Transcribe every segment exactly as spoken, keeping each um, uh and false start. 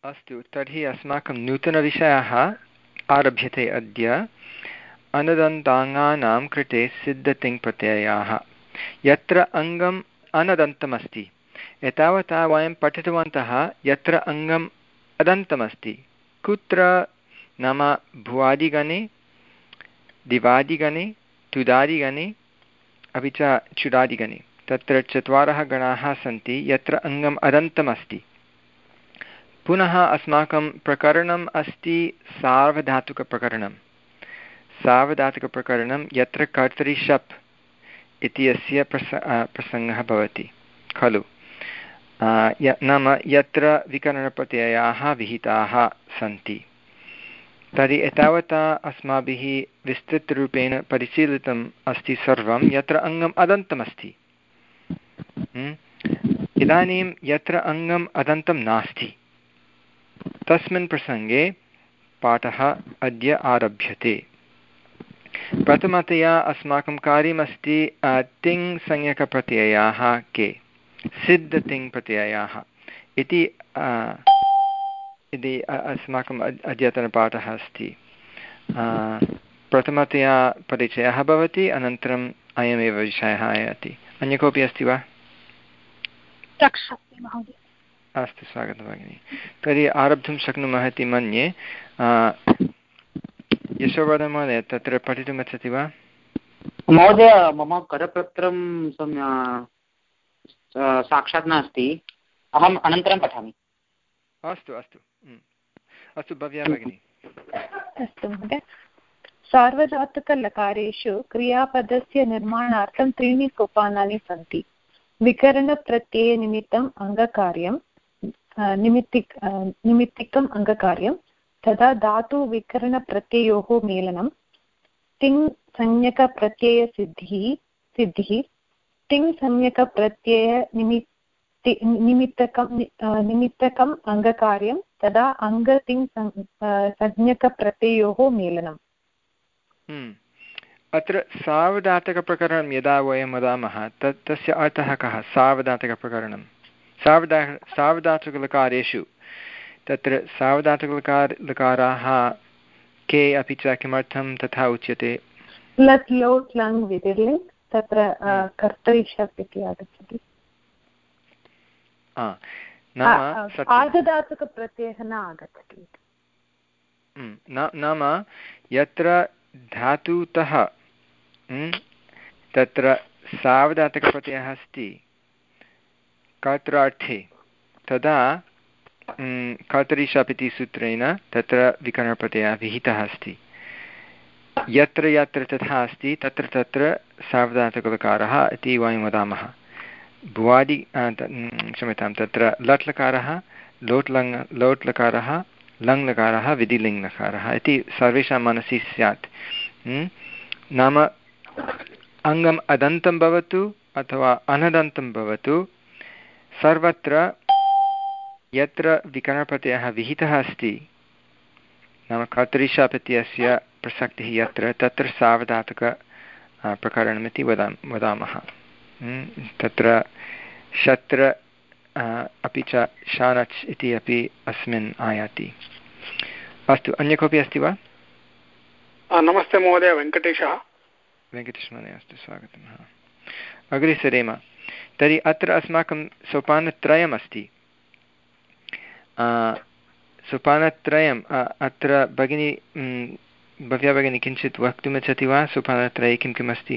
अस्तु, तर्हि अस्माकं नूतनविषयः आरभ्यते अद्य। अनदन्ताङ्गानां कृते सिद्धतिङ्प्रत्ययाः। यत्र अङ्गम् अनदन्तमस्ति, एतावता वयं पठितवन्तः यत्र अङ्गम् अदन्तमस्ति कुत्र, नाम भुवादिगणे, दिवादिगणे, तुदादिगणे अपि च चुडादिगणे। तत्र चत्वारः गणाः सन्ति यत्र अङ्गम् अदन्तमस्ति। पुनः अस्माकं प्रकरणम् अस्ति सार्वधातुकप्रकरणं। सार्वधातुकप्रकरणं यत्र कर्तरि शप् इत्यस्य प्रस प्रसङ्गः भवति खलु। नाम यत्र विकरणप्रत्ययाः विहिताः सन्ति। तर्हि एतावता अस्माभिः विस्तृतरूपेण परिशीलितम् अस्ति सर्वं यत्र अङ्गम् अदन्तमस्ति। इदानीं यत्र अङ्गम् अदन्तं नास्ति तस्मिन् प्रसङ्गे पाठः अद्य आरभ्यते। प्रथमतया अस्माकं कार्यमस्ति तिङ् संज्ञकप्रत्ययाः के, सिद्धतिङ्प्रत्ययाः इति इति अस्माकम् अद्यतनपाठः अस्ति। प्रथमतया परिचयः भवति, अनन्तरम् अयमेव विषयः आयाति। अन्य कोऽपि अस्ति वा? अस्तु, स्वागतं भगिनि। तर्हि आरब्धुं शक्नुमः इति मन्ये। यशोवर्धन महोदय, तत्र पठितुम् इच्छति वा? महोदय, मम करपत्रं साक्षात् नास्ति, अहम् अनन्तरं पठामि। अस्तु अस्तु अस्तु, भव्या भगिनी। अस्तु महोदय। सार्वधातुकलकारेषु क्रियापदस्य निर्माणार्थं त्रीणि सोपानानि सन्ति। विकरणप्रत्ययनिमित्तम् अङ्गकार्यं, निमित्तिक निमित्तिकम् अङ्गकार्यं, तथा धातुविकरणप्रत्ययोः मेलनं, तिङ् संज्ञकप्रत्ययसिद्धिः सिद्धिः, तिङ् संज्ञकप्रत्ययनिमित्ति निमित्तकं निमित्तकम् अङ्गकार्यं, तदा अङ्गतिङ् संज्ञकप्रत्ययोः मेलनम्। अत्र सार्वधातुकप्रकरणं यदा वयं वदामः तत् तस्य अर्थः कः? सार्वधातुकप्रकरणं सार्वधा सार्वधातुकलकारेषु तत्र सार्वधातुकलकार लकाराः के, अपि च किमर्थं तथा उच्यते? लट् लोट् लङ् विधिर्लिङ्, तत्र कर्तरि शप् इति आगच्छति। आर्धधातुकप्रत्ययः न आगच्छति। नाम यत्र धातुतः तत्र सार्वधातुकप्रत्ययः अस्ति कर्त्रार्थे, तदा कर्तरि शप् इति सूत्रेण तत्र विकरणप्रत्ययः विहितः अस्ति। यत्र यत्र तथा अस्ति तत्र तत्र सार्वधातुकलकारः इति वयं वदामः। भुवादि क्षम्यतां, तत्र लट् लकारः, लोट् लङ् लोट् लकारः, लङ् लकारः, विधिलिङ् लकारः इति सर्वेषां मनसि स्यात्। नाम अङ्गम् अदन्तं भवतु अथवा अनदन्तं भवतु, सर्वत्र यत्र विकरणप्रत्ययः विहितः अस्ति, नाम कर्तरि शप् इत्यस्य प्रसक्तिः यत्र, तत्र सार्वधातुक प्रकरणमिति वदा वदामः। तत्र शत्र अपि च शानच् इति अपि अस्मिन् आयाति। अस्तु, अन्य कोऽपि अस्ति वा? नमस्ते महोदय, वेङ्कटेशः। वेङ्कटेश महोदय, अस्तु, स्वागतम्। अग्रे सरेम। तर्हि अत्र अस्माकं सोपानत्रयम् अस्ति। सोपानत्रयम् अत्र भगिनी भव्या भगिनी किञ्चित् वक्तुमिच्छति वा? सोपानत्रये किं किम् अस्ति?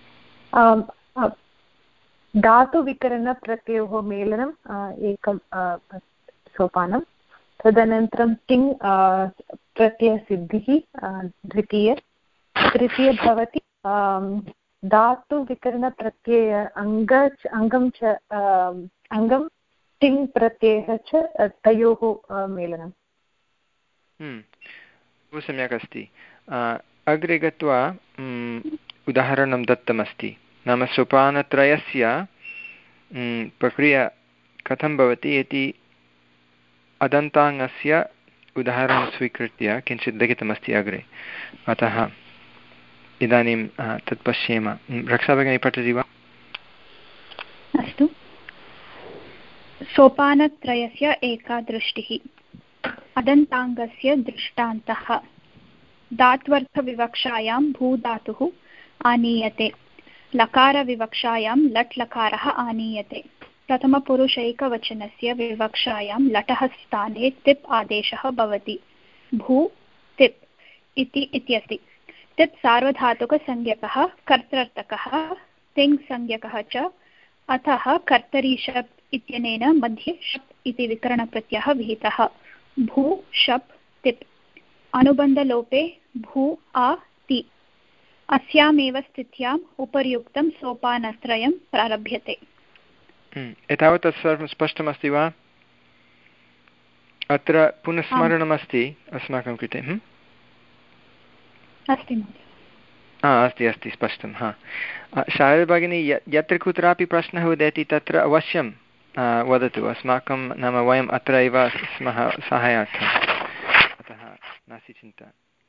धातुविकरणप्रत्ययोः मेलनम् एकं सोपानं, तदनन्तरं तिङ् प्रत्ययसिद्धिः द्वितीय, तृतीय भवति धातुविकरणप्रत्यय अङ्ग अङ्गं च अङ्गं तिङ् प्रत्ययः च तयोः मेलनम्। बहु सम्यक् अस्ति। अग्रे गत्वा उदाहरणं दत्तमस्ति। नाम सोपानत्रयस्य प्रक्रिया कथं भवति इति अदन्ताङ्गस्य उदाहरणं स्वीकृत्य किञ्चित् लिखितमस्ति अग्रे। अतः इदानीं तत् पश्येम। रक्षा भगिनी पठति वा? अस्तु। सोपानत्रयस्य एका दृष्टिः। अदन्ताङ्गस्य दृष्टान्तः। धात्वर्थविवक्षायां भूधातुः आनीयते, लकारविवक्षायां लट् लकारः आनीयते। प्रथमपुरुषैकवचनस्य विवक्षायां लटः स्थाने तिप् आदेशः भवति। भू तिप् इति इत्यस्ति। तिप् सार्वधातुकसंज्ञकः कर्तृर्थकः तिङ्संज्ञकः च, अतः कर्तरी शप् इत्यनेन मध्ये शप् इति विकरणप्रत्ययः विहितः। भू शप् तिप्। अनुबन्धलोपे भू आ ति। अस्यामेव स्थित्याम् उपर्युक्तं सोपानत्रयं प्रारभ्यते। एतावत् सर्वं स्पष्टमस्ति वा? अत्र पुनस्मरणमस्ति अस्माकं कृते। अस्ति हा अस्ति अस्ति स्पष्टं। हा शारदा भगिनी, यत्र कुत्रापि प्रश्नः उदेति तत्र अवश्यं वदतु अस्माकं, नाम वयम् अत्र एव स्मः साहाय्यार्थम्, अतः नास्ति चिन्ता।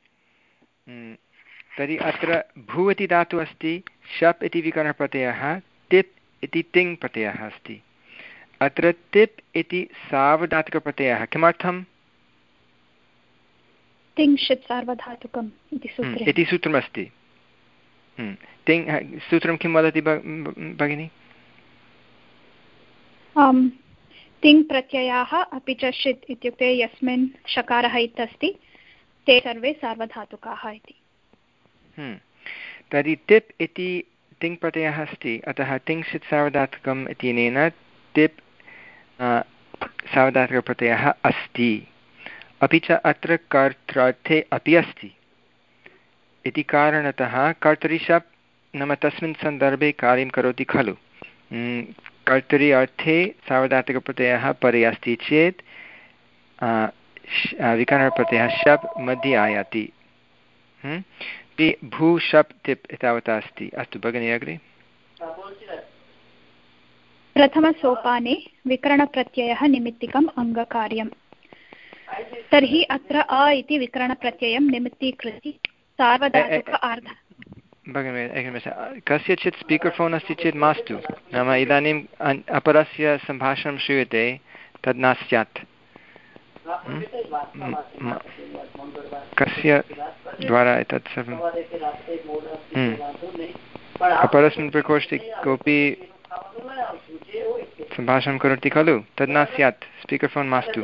तर्हि अत्र भू इति धातुः अस्ति, शप् इति विकरणप्रत्ययः, तिप् इति तिङ् प्रत्ययः अस्ति। अत्र तिप् इति सार्वधातुकप्रत्ययः किमर्थम्? तिङ्क्षित् सार्वधातुकम् इति सूत्रमस्ति। तिङ् सूत्रं किं वदति भगिनि? तिङ् प्रत्ययाः अपि च षित् इत्युक्ते यस्मिन् शकारः इत्यस्ति ते सर्वे सार्वधातुकाः इति। तर्हि तिप् इति तिङ् प्रत्ययः अस्ति, अतः तिङ्क्षित् सार्वधातुकम् इत्यनेन तिप् सार्वधातुकप्रत्ययः अस्ति। अपि च अत्र कर्त्रार्थे अपि अस्ति इति कारणतः कर्तरि शप् नाम तस्मिन् सन्दर्भे कार्यं करोति खलु। कर्तरि अर्थे सार्वधातुकप्रत्ययः परे अस्ति चेत् विकरणप्रत्ययः शप् मध्ये आयाति। भू शप् तिप् एतावता अस्ति। अस्तु भगिनी अग्रे। प्रथमसोपाने विकरणप्रत्ययः निमित्तिकम् अङ्गकार्यम्। तर्हि अत्र अ इति विकरणप्रत्ययं निमित्तीकृत्य सार्वधातुक आर्ध। भगिनी एकनिमेषः, कस्यचित् स्पीकर् फ़ोन् अस्ति चेत् मास्तु, नाम इदानीम् अपरस्य सम्भाषणं श्रूयते तद् न स्यात्। कस्य द्वारा एतत् सर्वं? अपरस्मिन् प्रकोष्ठे कोऽपि सम्भाषणं करोति खलु, तद् न स्यात्, स्पीकर् फ़ोन् मास्तु।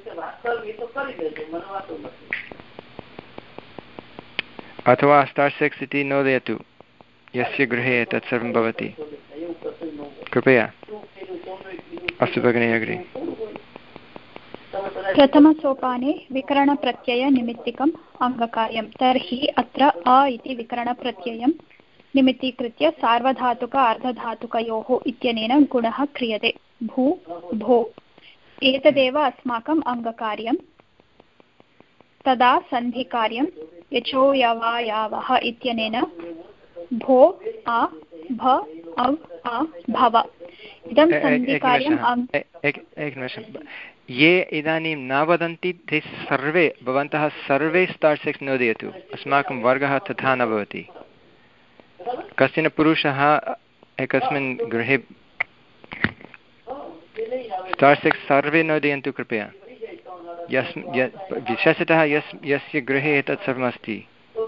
अथवा स्टार् सिक्स् इति नोदयतु यस्य गृहे एतत् सर्वं भवति, कृपया। अस्तु भगिनी अग्रे। प्रथमसोपाने विकरणप्रत्ययनिमित्तिकम् अङ्गकार्यं। तर्हि अत्र अ इति विकरणप्रत्ययं निमित्तीकृत्य सार्वधातुक अर्धधातुकयोः इत्यनेन गुणः क्रियते। भू भो। एतदेव अस्माकम् अङ्गकार्यं। तदा सन्धिकार्यं यचो यवा यावः इत्यनेन भो आ भ अव् आ भव। इदं सन्धिकार्यं। एकनिमिषं, ये इदानीं न वदन्ति ते सर्वे, भवन्तः सर्वे स्टार् सिक्स् नोदयतु, अस्माकं वर्गः तथा न भवति। कश्चन पुरुषः एकस्मिन् गृहे स्टार् सिक्स् सर्वे नोदयन्तु कृपया। यस् विशेषतः यस् यस्य गृहे एतत् सर्वमस्ति।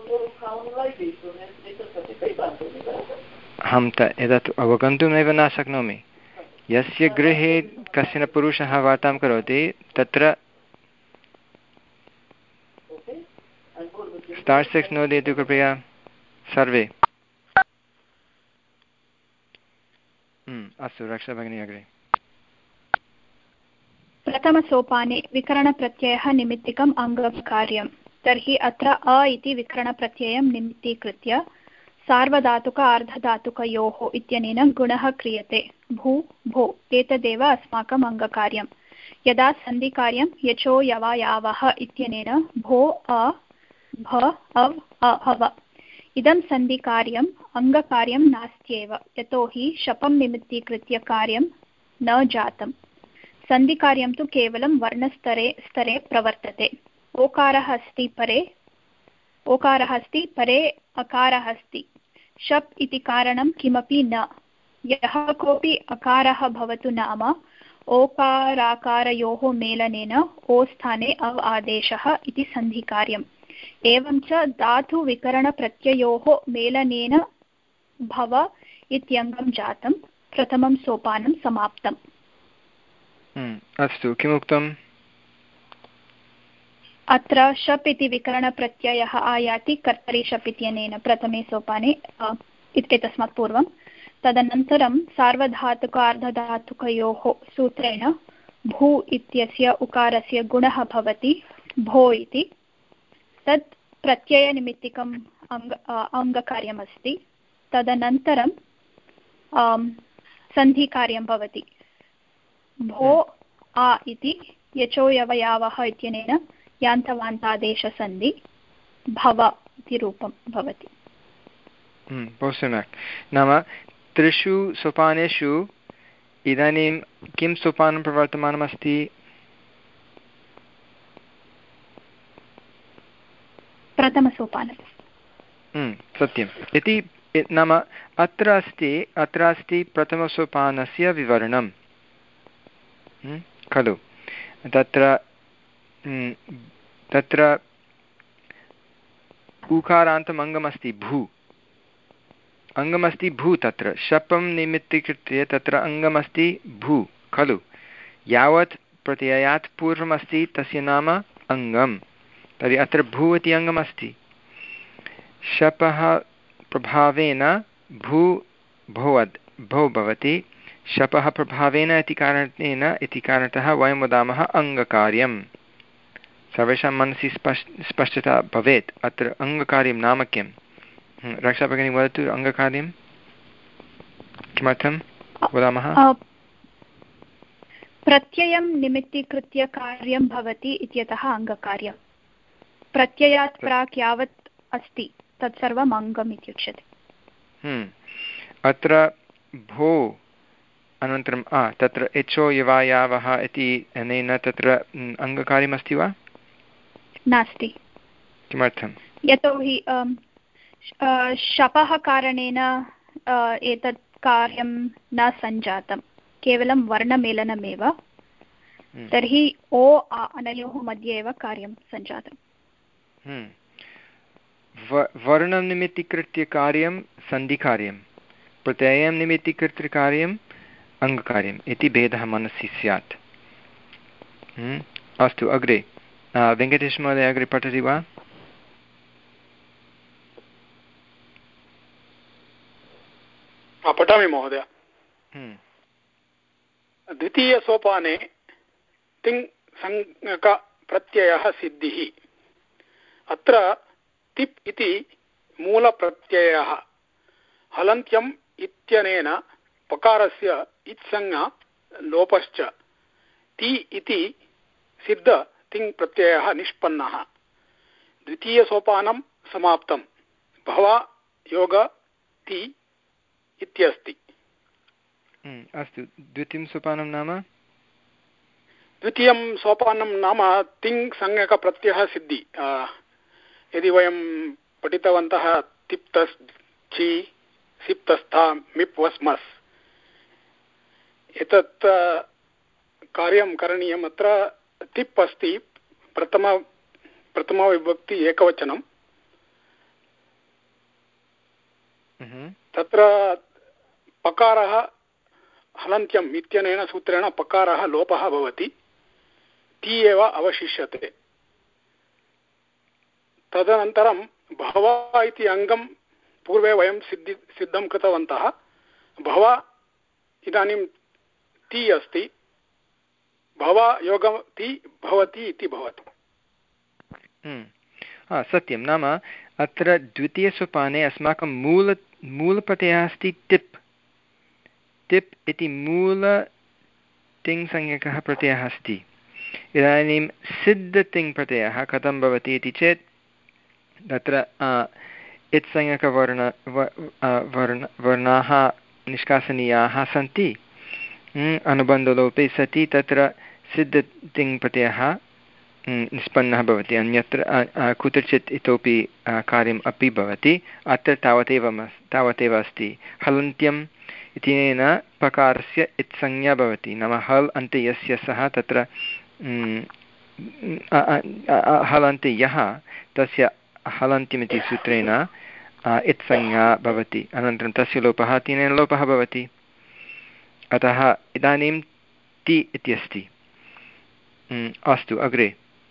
अहं त एतत् अवगन्तुमेव न शक्नोमि। यस्य गृहे कश्चन पुरुषः वार्तां करोति तत्र स्टार् सिक्स् नोदयतु कृपया सर्वे। अस्तु रक्षा भगिनी अग्रे। प्रथमसोपाने विकरणप्रत्ययः निमित्तिकम् अङ्गकार्यं। तर्हि अत्र अ इति विकरणप्रत्ययं निमित्तीकृत्य सार्वधातुक अर्धधातुकयोः इत्यनेन गुणः क्रियते। भू भो। एतदेव अस्माकम् अङ्गकार्यं। यदा सन्धिकार्यं यचो यवा यावः इत्यनेन भो अ भ अव् अ अव। इदं सन्धिकार्यम् अङ्गकार्यं नास्त्येव, यतोहि शपं निमित्तीकृत्य कार्यं न जातम्। सन्धिकार्यं तु केवलं वर्णस्तरे स्तरे प्रवर्तते। ओकारः अस्ति परे ओकारः अस्ति परे अकारः अस्ति। शप् इति कारणं किमपि न। यः कोऽपि अकारः भवतु नाम ओकाराकारयोः मेलनेन ओ स्थाने अव् आदेशः इति सन्धिकार्यम्। एवं च धातुविकरणप्रत्ययोः मेलनेन भव इत्यङ्गं जातं प्रथमं सोपानं समाप्तम्। अस्तु, किमुक्तम्? अत्र शप् इति विकरणप्रत्ययः आयाति कर्तरि शप् इत्यनेन प्रथमे सोपाने एतस्मात् पूर्वं। तदनन्तरं सार्वधातुक अर्धधातुकयोः सूत्रेण भू इत्यस्य उकारस्य गुणः भवति भो इति। तत् प्रत्ययनिमित्तिकम् अङ्ग अङ्गकार्यमस्ति। तदनन्तरं सन्धिकार्यं भवति भो आ इति यचोयवयावः इत्यनेन यान्तवान्तादेशसन्धि भव इति रूपं भवति। बहु सम्यक्। नाम त्रिषु सोपानेषु इदानीं किं सोपानं प्रवर्तमानमस्ति? प्रथमसोपानं। सत्यम् इति नाम अत्र अस्ति अत्र अस्ति प्रथमसोपानस्य विवरणं खलु। तत्र तत्र उकारान्तम् अङ्गमस्ति भू, अङ्गमस्ति भू। तत्र शपं निमित्तीकृत्य तत्र अङ्गमस्ति भू खलु। यावत् प्रत्ययात् पूर्वमस्ति तस्य नाम अङ्गं, तर्हि अत्र भू इति अङ्गमस्ति। शपः प्रभावेन भू भोवद् भो भवति। शपः प्रभावेन इति कारणेन इति कारणतः वयं वदामः अङ्गकार्यं। सर्वेषां मनसि स्पष्ट स्पष्टता भवेत् अत्र अङ्गकार्यं नाम किं। रक्षा भगिनी वदतु, अङ्गकार्यं किमर्थं वदामः? प्रत्ययं निमित्तीकृत्य कार्यं भवति इत्यतः अङ्गकार्यं। प्रत्ययात् प्राक् यावत् अस्ति तत्सर्वम् अङ्गम् इत्युच्यते। अत्र भो अनन्तरं तत्र एचो यवायावः इति अनेन तत्र अङ्गकार्यमस्ति वा? नास्ति। किमर्थं? यतोहि शपः कारणेन एतत् कार्यं न सञ्जातं, केवलं वर्णमेलनमेव। तर्हि ओ आ अनयोः मध्ये एव कार्यं सञ्जातम्। वर्णं निमित्तीकृत्य कार्यं सन्धिकार्यं, प्रत्ययं निमित्तीकृत्य कार्यम् अङ्गकार्यम् इति भेदः मनसि स्यात्। अस्तु, अग्रे वेङ्कटेशमहोदय अग्रे पठति वा? पठामि महोदय। द्वितीयसोपाने तिङ् संज्ञकप्रत्ययः सिद्धिः। अत्र तिप् इति मूलप्रत्ययः हलन्त्यम् इत्यनेन पकारस्य इत्संज्ञा लोपश्च ति इति सिद्ध तिङ् प्रत्ययः निष्पन्नः। द्वितीयसोपानं समाप्तं। भव योग ति इत्यस्ति। अस्तु, द्वितीयं सोपानं नाम? द्वितीयं सोपानं नाम तिङ् संज्ञकप्रत्ययः सिद्धि। यदि वयं पठितवन्तः तिप्तस् छि सिप्तस्था मिप् वस् मस्, एतत् कार्यं करणीयम्। अत्र तिप् अस्ति, प्रथम प्रथमविभक्ति एकवचनं। तत्र पकारः हलन्त्यम् इत्यनेन सूत्रेण पकारः लोपः भवति, ति एव अवशिष्यते। तदनन्तरं भव इति अङ्गं पूर्वे वयं सिद्धि सिद्धं कृतवन्तः। भव इदानीं ति अस्ति, भव योगति भवति इति भवति। सत्यं। नाम अत्र द्वितीयसोपाने अस्माकं मूल मूलप्रत्ययः अस्ति टिप्। टिप् इति मूल तिङ्संज्ञकः प्रत्ययः अस्ति। इदानीं सिद्धतिङ् प्रत्ययः कथं भवति इति चेत् तत्र इत्संज्ञकवर्ण वर्ण वर्णाः निष्कासनीयाः सन्ति। अनुबन्धलोपे सति तत्र सिद्धतिङ् प्रत्ययः निष्पन्नः भवति। अन्यत्र कुत्रचित् इतोपि कार्यम् अपि भवति। अत्र तावदेव तावदेव अस्ति। हलन्त्यम् इत्यनेन पकारस्य इत्संज्ञा भवति, नाम हल् अन्ते यस्य सः तत्र हलन्ते यः तस्य हलन्त्यमिति सूत्रेण इत्संज्ञा भवति, अनन्तरं तस्य लोपः तेन लोपः भवति। अतः इदानीं ति इत्यस्ति। अस्तु, अग्रे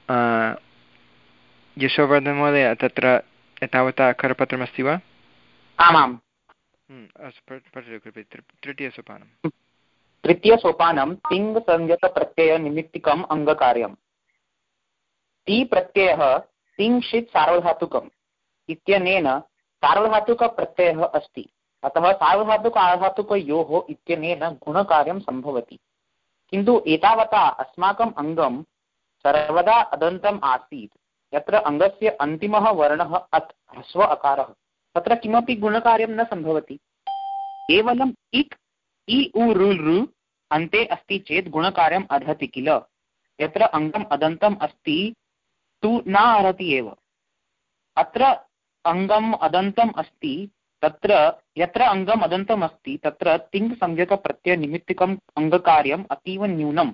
यशोवर्धनमहोदय, तत्र एतावता करपत्रमस्ति वा? आमाम्। अस्तु, पठतु कृपया तृतीयसोपानं। तृतीयसोपानं तिङ् संज्ञकप्रत्ययनिमित्तिकम् अङ्गकार्यम्। ति प्रत्ययः तिङ्क्षित् सार्वधातुकम् इत्यनेन सार्वधातुकप्रत्ययः अस्ति, अतः सार्वधातुक आर्धातुकयोः इत्यनेन गुणकार्यं सम्भवति। किन्तु एतावता अस्माकम् अङ्गं सर्वदा अदन्तम् आसीत्, यत्र अङ्गस्य अन्तिमः वर्णः अत् ह्रस्व अकारः, तत्र किमपि गुणकार्यं न सम्भवति। केवलम् इक् इ उ रु ऋ अन्ते अस्ति चेत् गुणकार्यम् अर्हति किल, यत्र अङ्गम् अदन्तम् अस्ति तु न अर्हति एव। अत्र अङ्गम् अदन्तम् अस्ति, तत्र यत्र अङ्गम् अदन्तम् अस्ति तत्र तिङ् संज्ञकप्रत्ययनिमित्तिकम् अङ्गकार्यम् अतीव न्यूनम्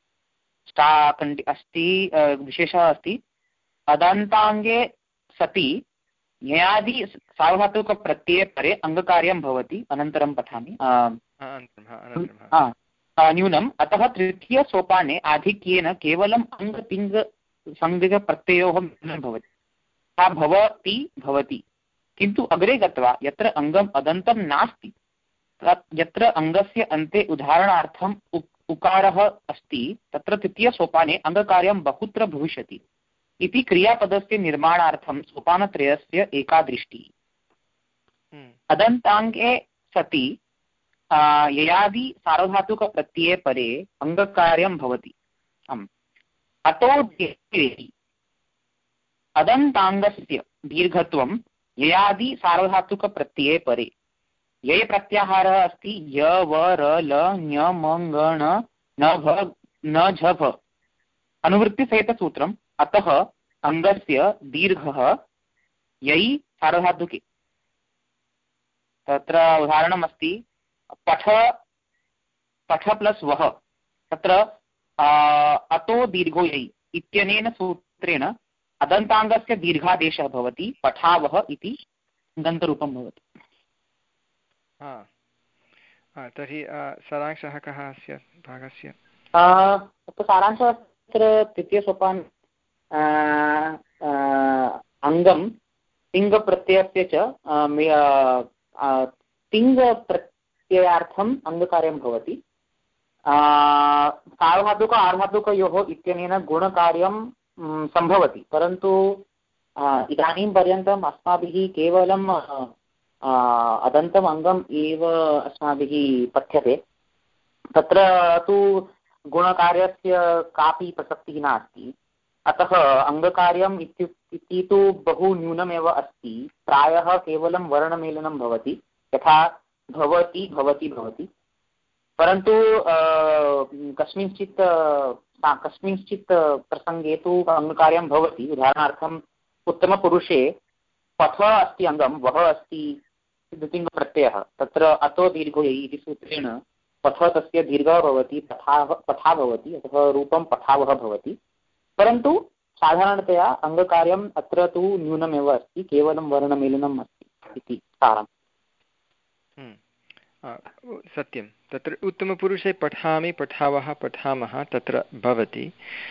अस्ति। विशेषः अस्ति अदन्ताङ्गे सति ययादि सार्वधातुकप्रत्यये परे अङ्गकार्यं भवति। अनन्तरं पठामि न्यूनम्। अतः तृतीयसोपाने आधिक्येन केवलम् अङ्ग तिङ् संज्ञकप्रत्ययोः मिलनं भवति, सा भवति भवति किन्तु अग्रे गत्वा यत्र अङ्गम् अदन्तं नास्ति, यत्र अङ्गस्य अन्ते उदाहरणार्थम् उकारः अस्ति, तत्र तृतीयसोपाने अङ्गकार्यं बहुत्र भविष्यति इति क्रियापदस्य निर्माणार्थं सोपानत्रयस्य एका दृष्टिः। अदन्ताङ्गे सति ययादि सार्वधातुकप्रत्यये परे अङ्गकार्यं भवति। अतो दीर्घेति अदन्ताङ्गस्य दीर्घत्वं ययादि सार्वधातुकप्रत्यये परे। ये प्रत्याहारः अस्ति य व र ल ञ म ङ ण न भ न झ भ अनुवृत्तिसहितसूत्रम्। अतः अङ्गस्य दीर्घः यै सार्वधातुके। तत्र उदाहरणमस्ति पठ पठ प्लस् वः, तत्र अतो दीर्घो यै इत्यनेन सूत्रेण अदन्ताङ्गस्य दीर्घादेशः भवति, पठावः इति दन्तरूपं भवति। तर्हि सारांशः कः अस्य भागस्य? सारांशः तत्र तृतीयसोपान अङ्गं तिङ्प्रत्ययस्य च तिङ्प्रत्ययार्थम् अङ्गकार्यं भवति। सार्वधातुक आर्धातुकयोः इत्यनेन गुणकार्यं सम्भवति, परन्तु इदानीं पर्यन्तम् अस्माभिः केवलं अदन्तम् अङ्गम् एव अस्माभिः पठ्यते। तत्र तु गुणकार्यस्य कापि प्रसक्तिः नास्ति। अतः अङ्गकार्यम् इति तु बहु न्यूनमेव अस्ति। प्रायः केवलं वर्णमेलनं भवति, यथा भवति भवति भवति। परन्तु कस्मिंश्चित् कस्मिंश्चित् प्रसङ्गे तु अङ्गकार्यं भवति। उदाहरणार्थम् उत्तमपुरुषे पठ अस्ति अङ्गं, वः अस्ति द्वितिङ्प्रत्ययः, तत्र अतो दीर्घो यै इति सूत्रेण पठ तस्य दीर्घः भवति, पठा पठा भवति, अतः रूपं पठावः भवति। परन्तु साधारणतया अङ्गकार्यम् अत्र तु न्यूनमेव अस्ति, केवलं वर्णमेलनम् अस्ति इति सारम्। सत्यं, तत्र उत्तमपुरुषे पठामि पठावः पठामः तत्र भवति।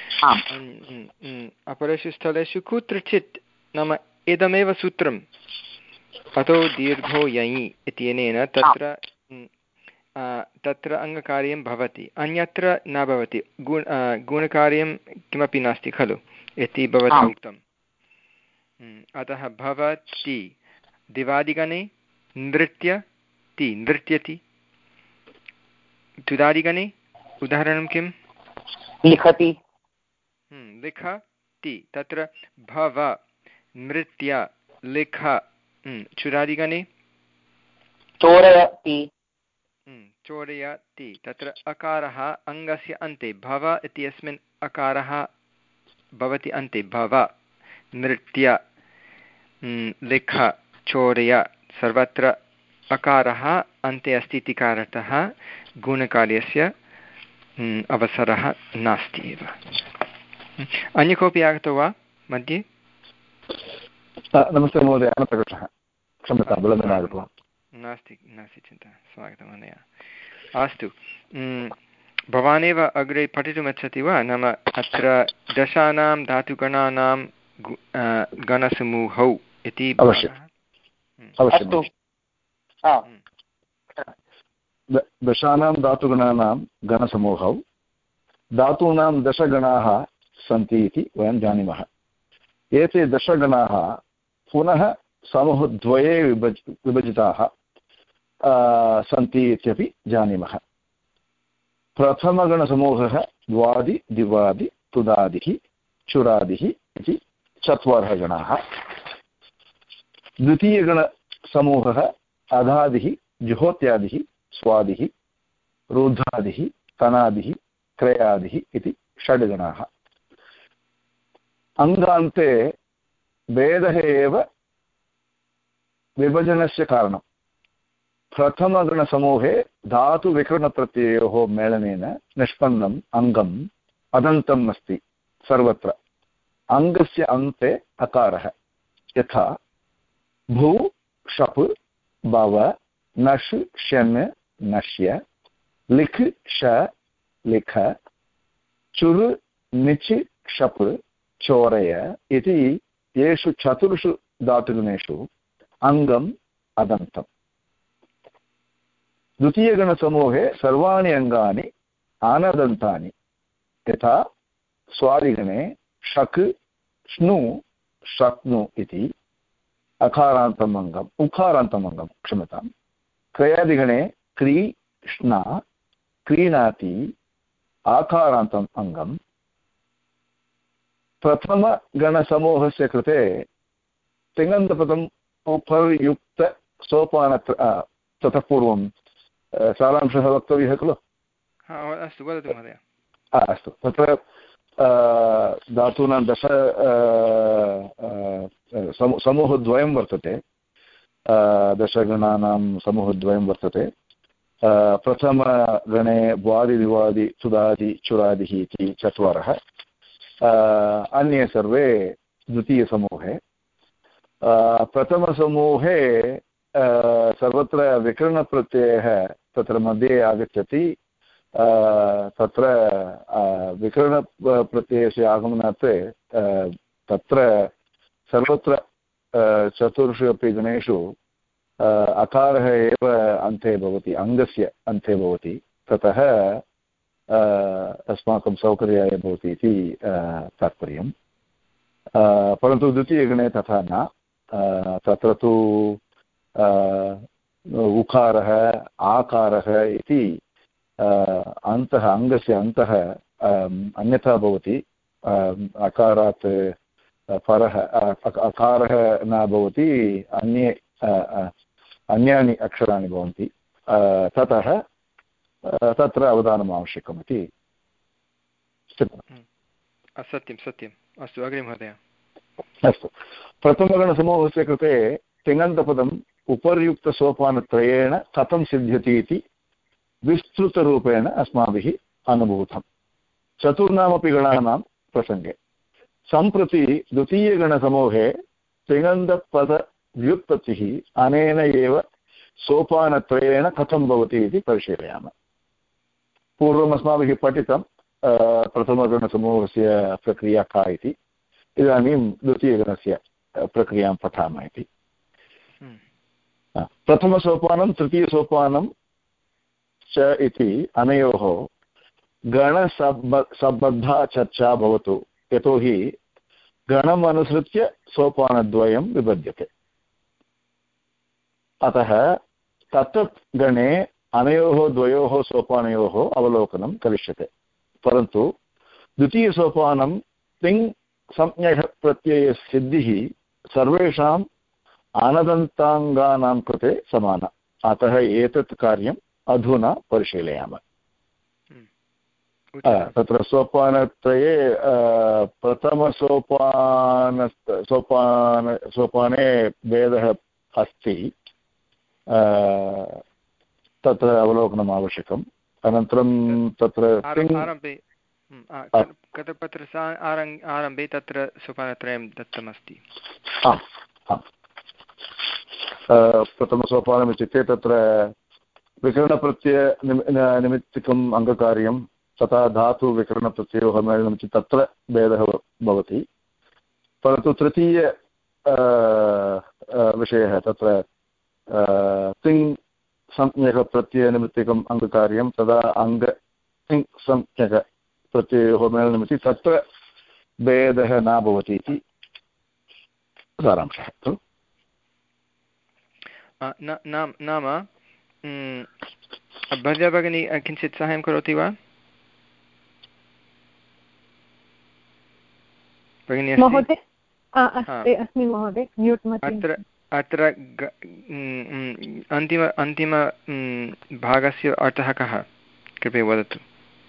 अपरेषु स्थलेषु कुत्रचित् नाम इदमेव सूत्रम् अतो दीर्घो यञि इत्यनेन तत्र तत्र अङ्गकार्यं भवति, अन्यत्र न भवति। गुण गुणकार्यं किमपि नास्ति खलु इति भवता उक्तम्। अतः भवति दिवादिगणे नृत्यति नृत्यति, तुदादिगणे उदाहरणं किं? लिखति लिखति। तत्र भव नृत्य लिख। चुरादिगणे चोरयति चोरयति। तत्र अकारः अङ्गस्य अन्ते, भव इत्यस्मिन् अकारः भवति अन्ते। भव नृत्य लिख चोरय, सर्वत्र अकारः अन्ते अस्ति इति कारणतः गुणकार्यस्य अवसरः नास्ति एव। अन्य कोऽपि आगतो वा मध्ये? नमस्ते महोदय, अनप्रकाशः, क्षम्यतां विलम्बेन आगतवान्। नास्ति नास्ति चिन्ता, स्वागतं महोदय। अस्तु, भवानेव अग्रे पठितुमिच्छति वा? नाम अत्र दशानां धातुगणानां गणसमूहौ इति अस्तु। दशानां धातुगणानां गणसमूहौ धातूनां दशगणाः सन्ति इति वयं जानीमः। एते दशगणाः पुनः समूहद्वये विभज विभजिताः सन्ति इत्यपि जानीमः। प्रथमगणसमूहः द्वादि दिवादि तुदादिः चुरादिः इति चत्वारः गणाः। द्वितीयगणसमूहः अधादिः जुहोत्यादिः स्वादिः रुद्धादिः तनादिः क्रयादिः इति षड्गणाः। अङ्गान्ते भेदः एव विभजनस्य कारणं। प्रथमगणसमूहे धातुविकरणप्रत्ययोः मेलनेन निष्पन्नम् अङ्गम् अदन्तम् अस्ति सर्वत्र। अङ्गस्य अन्ते अकारः, यथा भू शप् भव नश् शन् नश्य लिख् श लिख चुर् निच् क्षप् चोरय इति येषु चतुर्षु धातुगुणेषु अङ्गम् अदन्तम्। द्वितीयगणसमूहे सर्वाणि अङ्गानि आनदन्तानि, यथा स्वादिगणे शक् श्नु शक्नु इति अकारान्तम् अङ्गम् उकारान्तम् अङ्गं क्षम्यताम्। क्रयादिगणे क्री श्ना क्रीणाति आकारान्तम् अङ्गम्। प्रथमगणसमूहस्य कृते तिङन्तपदम् उपयुक्तसोपान ततः पूर्वं सारांशः वक्तव्यः खलु? अस्तु, वदतु महोदय। अस्तु, तत्र धातूनां दश समूहद्वयं वर्तते, दशगणानां समूहद्वयं वर्तते। प्रथमगणे भ्वादि दिवादि सुदादि चुरादिः इति चत्वारः, अन्ये सर्वे द्वितीयसमूहे। प्रथमसमूहे सर्वत्र विकरणप्रत्ययः तत्र मध्ये आगच्छति। तत्र विकरणप्रत्ययस्य आगमनात् तत्र सर्वत्र चतुर्षु अपि गणेषु अकारः एव अन्ते भवति, अङ्गस्य अन्ते भवति। ततः अस्माकं सौकर्याय भवति इति तात्पर्यं। परन्तु द्वितीयगणे तथा न। तत्र तु उकारः आकारः इति अन्तः अङ्गस्य अन्तः अन्यथा भवति। अकारात् परः अकारः न भवति, अन्ये अन्यानि अक्षराणि भवन्ति। ततः तत्र अवधानम् आवश्यकम् इति। सत्यं सत्यम्। अस्तु, अग्रे महोदय। अस्तु, प्रथमगणसमूहस्य कृते तिङन्तपदम् उपर्युक्तसोपानत्रयेण कथं सिद्ध्यति इति विस्तृतरूपेण अस्माभिः अनुभूतम् चतुर्णामपि गणानां प्रसङ्गे। सम्प्रति द्वितीयगणसमूहे तिङन्तपदव्युत्पत्तिः अनेन एव सोपानत्रयेण कथं भवति इति परिशीलयामः। पूर्वम् अस्माभिः पठितं प्रथमगणसमूहस्य प्रक्रिया का इति। इदानीं द्वितीयगणस्य प्रक्रियां पठामः इति। प्रथमसोपानं तृतीयसोपानं च इति अनयोः गणसम्ब सम्बद्धा चर्चा भवतु, यतोहि गणम् अनुसृत्य सोपानद्वयं विभज्यते। अतः तत्तत् गणे अनयोः द्वयोः सोपानयोः अवलोकनं करिष्यते। परन्तु द्वितीयसोपानं तिङ् संज्ञः प्रत्ययसिद्धिः सर्वेषाम् आनदन्ताङ्गानां कृते समाना। अतः एतत् कार्यम् अधुना परिशीलयामः। तत्र सोपानत्रये प्रथमसोपान सोपान सोपाने भेदः अस्ति। तत्र अवलोकनम् आवश्यकम्। अनन्तरं तत्र आरम्भे कथपत्रस्य आरम्भे तत्र सोपानत्रयं दत्तमस्ति। प्रथमसोपानम् इत्युक्ते तत्र विकरणप्रत्यय निमित्तिकम् अङ्गकार्यं तथा धातुविकरणप्रत्ययोः मेलनम् इति तत्र भेदः भवति। परन्तु तृतीय विषयः तत्र तिङ् संज्ञकप्रत्ययनिमित्तिकम् अङ्गकार्यं तदा अङ्ग तिङ् संज्ञकप्रत्ययोः मेलनमिति तत्र भेदः न भवति इति सारांशः। नाम भर्या भगिनी किञ्चित् साहाय्यं करोति वा? भगिनी अस्मि महोदय, म्यूट् मध्ये। अत्र अत्र अन्तिम अन्तिम भागस्य अर्थः कः कृपया वदतु।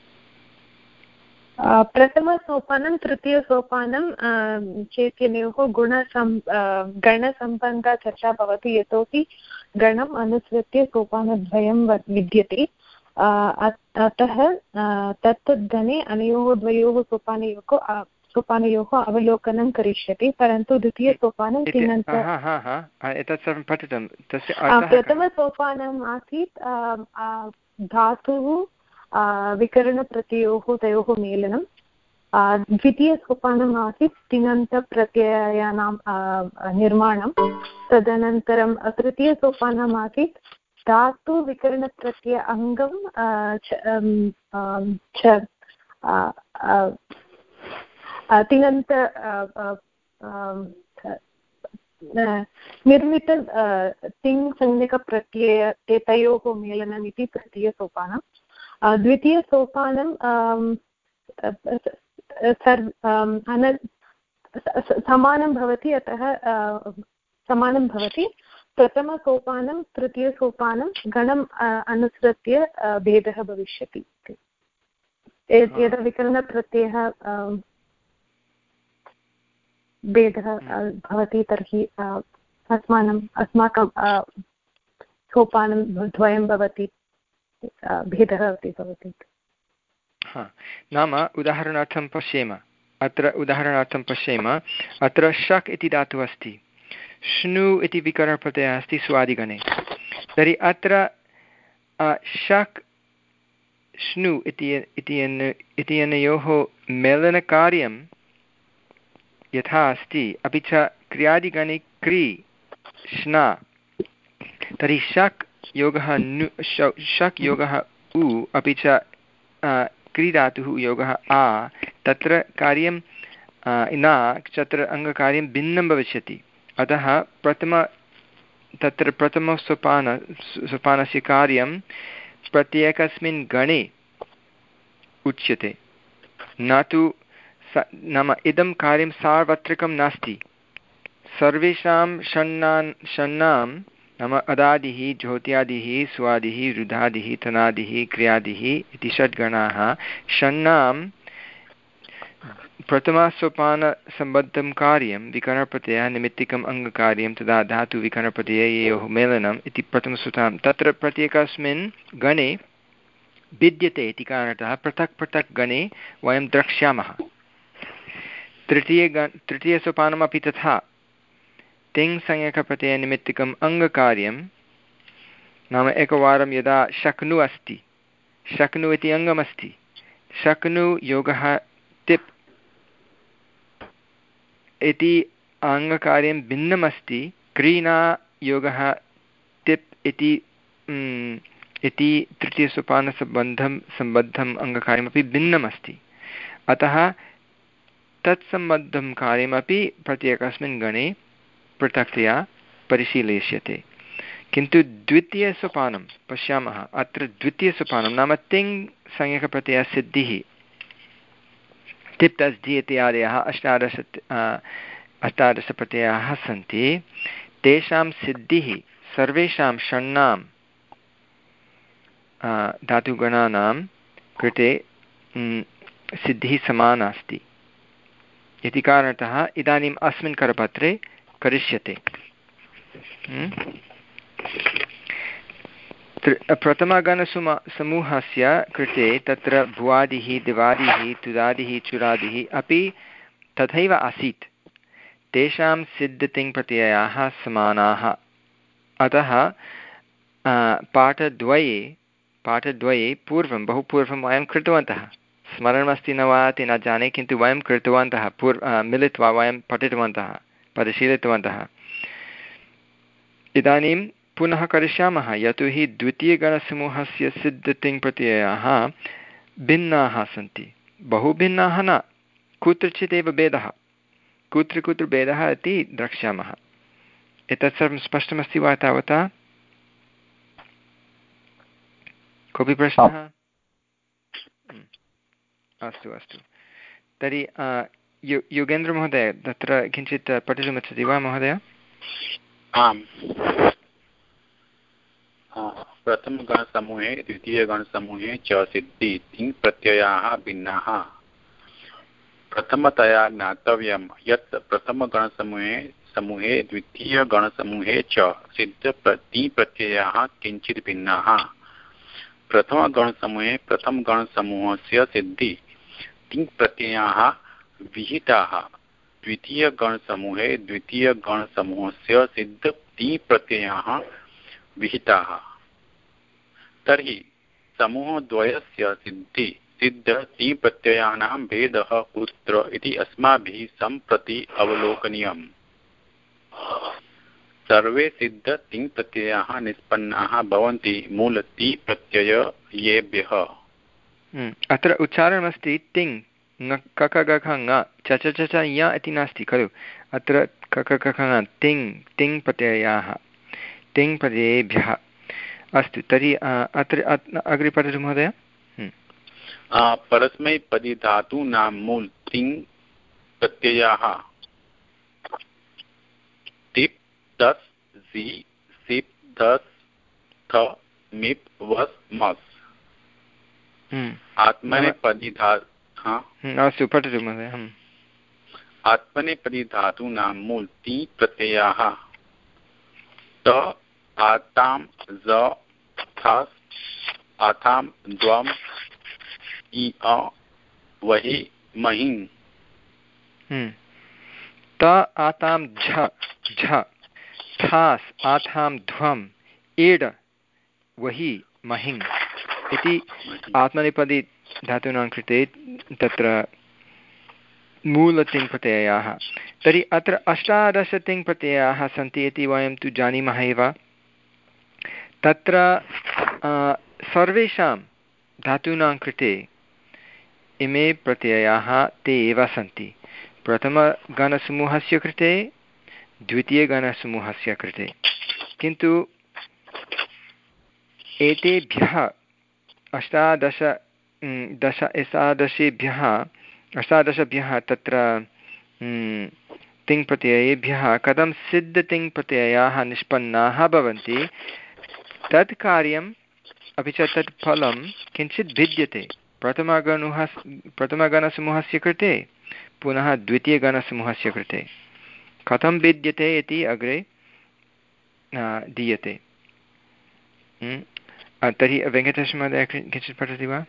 प्रथमसोपानं तृतीयसोपानं चेत्यनयोः गुणसम् गणसम्बन्धा चर्चा भवति, यतोहि गणम् अनुसृत्य सोपानद्वयं विद्यते। अतः तत्तद्गणे अनयोः द्वयोः सोपानयोः सोपानयोः अवलोकनं करिष्यति। परन्तु द्वितीयसोपानं तिङन्त एतत् सर्वं पठितं तस्य प्रथमसोपानम् आसीत् धातुः विकरणप्रत्ययोः तयोः मेलनं। द्वितीयसोपानम् आसीत् तिङन्तप्रत्ययानां निर्माणं। तदनन्तरं तृतीयसोपानम् आसीत् धातुविकरणप्रत्यय अङ्गं च तिङन्त निर्मित तिङ् संज्ञकप्रत्यय तयोः मेलनम् इति तृतीयसोपानं। द्वितीयसोपानं समानं भवति, अतः समानं भवति। प्रथमसोपानं तृतीयसोपानं गणम् अनुसृत्य भेदः भविष्यति। यदा विकरणप्रत्ययः भेदः भवति तर्हि अस्माकम् अस्माकं सोपानं द्वयं भवति, भेदः अपि भवति। नाम उदाहरणार्थं पश्येम, अत्र उदाहरणार्थं पश्येम अत्र शक् इति धातुः अस्ति, श्नु इति विकरणप्रत्ययः अस्ति स्वादिगणे। तर्हि अत्र शक् श्नु इति अनयोः मेलनकार्यं यथा अस्ति, अपि च क्रियादिगणे क्री श्ना, तर्हि शक् योगः नु शक् योगः उ अपि च क्रीधातुः योगः आ, तत्र कार्यं न तत्र अङ्गकार्यं भिन्नं भविष्यति। अतः प्रथम तत्र प्रथमसोपान सोपानस्य कार्यं प्रत्येकस्मिन् गणे उच्यते, न तु नाम इदं कार्यं सार्वत्रिकं नास्ति। सर्वेषां षण्णान् षण्णां नाम अदादिः ज्योत्यादिः स्वादिः रुधादिः तनादिः क्रियादिः इति षड्गणाः षण्णां प्रथमसोपानसम्बद्धं कार्यं विकरणप्रत्ययः निमित्तिकम् अङ्गकार्यं तदा धातुविकरणप्रत्यययोः मेलनम् इति प्रथमसूत्रां तत्र प्रत्येकस्मिन् गणे भिद्यते इति कारणतः पृथक् पृथक् गणे वयं द्रक्ष्यामः। तृतीयग तृतीयसोपानमपि तथा तिङ् संज्ञकप्रत्ययनिमित्तिकम् अङ्गकार्यं नाम एकवारं यदा शक्नु अस्ति, शक्नु इति अङ्गमस्ति, शक्नु योगः तिप् इति अङ्गकार्यं भिन्नमस्ति, क्रीणा योगः तिप् इति इति तृतीयसोपानसम्बन्धं सम्बद्धम् अङ्गकार्यमपि भिन्नमस्ति। अतः तत्सम्बद्धं कार्यमपि प्रत्येकस्मिन् गणे पृथक्तया परिशीलयिष्यते। किन्तु द्वितीयसोपानं पश्यामः, अत्र द्वितीयसोपानं नाम तिङ् संज्ञकप्रत्ययसिद्धिः तिप् तस् धि इत्यादयः अष्टादश अष्टादशप्रत्ययाः सन्ति। तेषां सिद्धिः सर्वेषां षण्णां धातुगणानां कृते सिद्धिः समाना अस्ति इति कारणतः इदानीम् अस्मिन् करपत्रे करिष्यते। प्रथमगणसुम समूहस्य कृते तत्र भुवादिः दिवादिः तुदादिः चुरादिः अपि तथैव आसीत्। तेषां सिद्धतिङ्प्रत्ययाः समानाः। अतः पाठद्वये पाठद्वये पूर्वं बहु पूर्वं वयं कृतवन्तः। स्मरणमस्ति न वा इति न जाने, किन्तु वयं कृतवन्तः। पूर् मिलित्वा वयं पठितवन्तः, परिशीलितवन्तः। इदानीं पुनः करिष्यामः, यतोहि द्वितीयगणसमूहस्य सिद्धतिङ्प्रत्ययाः भिन्नाः सन्ति। बहु भिन्नाः न, कुत्रचिदेव भेदः। कुत्र कुत्र भेदः इति द्रक्ष्यामः। एतत् सर्वं स्पष्टमस्ति वा तावता? कोऽपि प्रश्नः? अस्तु अस्तु, तर्हि यु युगेन्द्रमहोदय तत्र किञ्चित् पठितुमिच्छति वा महोदय? आम्। प्रथमगणसमूहे द्वितीयगणसमूहे च सिद्धि तिङ् प्रत्ययाः भिन्नाः। प्रथमतया ज्ञातव्यं यत् प्रथमगणसमूहे समूहे द्वितीयगणसमूहे च सिद्ध तिङ् प्रत्ययाः किञ्चित् भिन्नाः। प्रथमगणसमूहे प्रथमगणसमूहस्य सिद्धि तिङ् प्रत्ययाः विहिताः। द्वितीयगणसमूहे द्वितीयगणसमूहस्य सिद्ध तिङ् प्रत्ययाः विहिताः। तर्हि समूहद्वयस्य सिद्धि सिद्ध तिङ् प्रत्ययानां भेदः कुत्र इति अस्माभिः सम्प्रति अवलोकनीयम्। सर्वे सिद्ध तिङ् प्रत्ययाः निष्पन्नाः भवन्ति मूल ति प्रत्ययेभ्यः। अत्र उच्चारणमस्ति तिङ् क ख ग ख ङ च च च च य इति नास्ति खलु। अत्र क ख ग ख ङ तिङ् तिङ् प्रत्ययाः तिङ् प्रत्ययेभ्यः। अस्तु, तर्हि अत्र अग्रे पठतु महोदय। परस्मैपदी धातूनां मूल तिङ् प्रत्ययाः तिप् दस् झि सिप् धस् थ मिप् वस् मस्। आत्मनेपदी धातु अस्तु पठतु महोदय। आत्मनेपदी धातूनां मूल तिङ् प्रत्ययाः त आतां ज थस् आथां द्वम् इ अ वहि महिं। त आतां झ झ थास् आथां ध्वम् एड वहि महिं इति आत्मनेपदी धातूनां कृते तत्र मूलतिङ्प्रत्ययाः। तर्हि अत्र अष्टादशतिङ्प्रत्ययाः सन्ति इति वयं तु जानीमः एव। तत्र सर्वेषां धातूनां कृते इमे प्रत्ययाः ते एव सन्ति। प्रथमगणसमूहस्य कृते, द्वितीयगणसमूहस्य कृते। किन्तु एतेभ्यः अष्टादश दश एकादशेभ्यः अष्टादशभ्यः तत्र तिङ्प्रत्ययेभ्यः कथं सिद्धतिङ्प्रत्ययाः निष्पन्नाः भवन्ति तत् कार्यम् अपि च तत् फलं किञ्चित् भिद्यते प्रथमगणुः प्रथमगणसमूहस्य कृते पुनः द्वितीयगणसमूहस्य कृते। कथं भिद्यते इति अग्रे दीयते। तर्हि वेङ्कटेशमहोदय किञ्चित् पठति वा?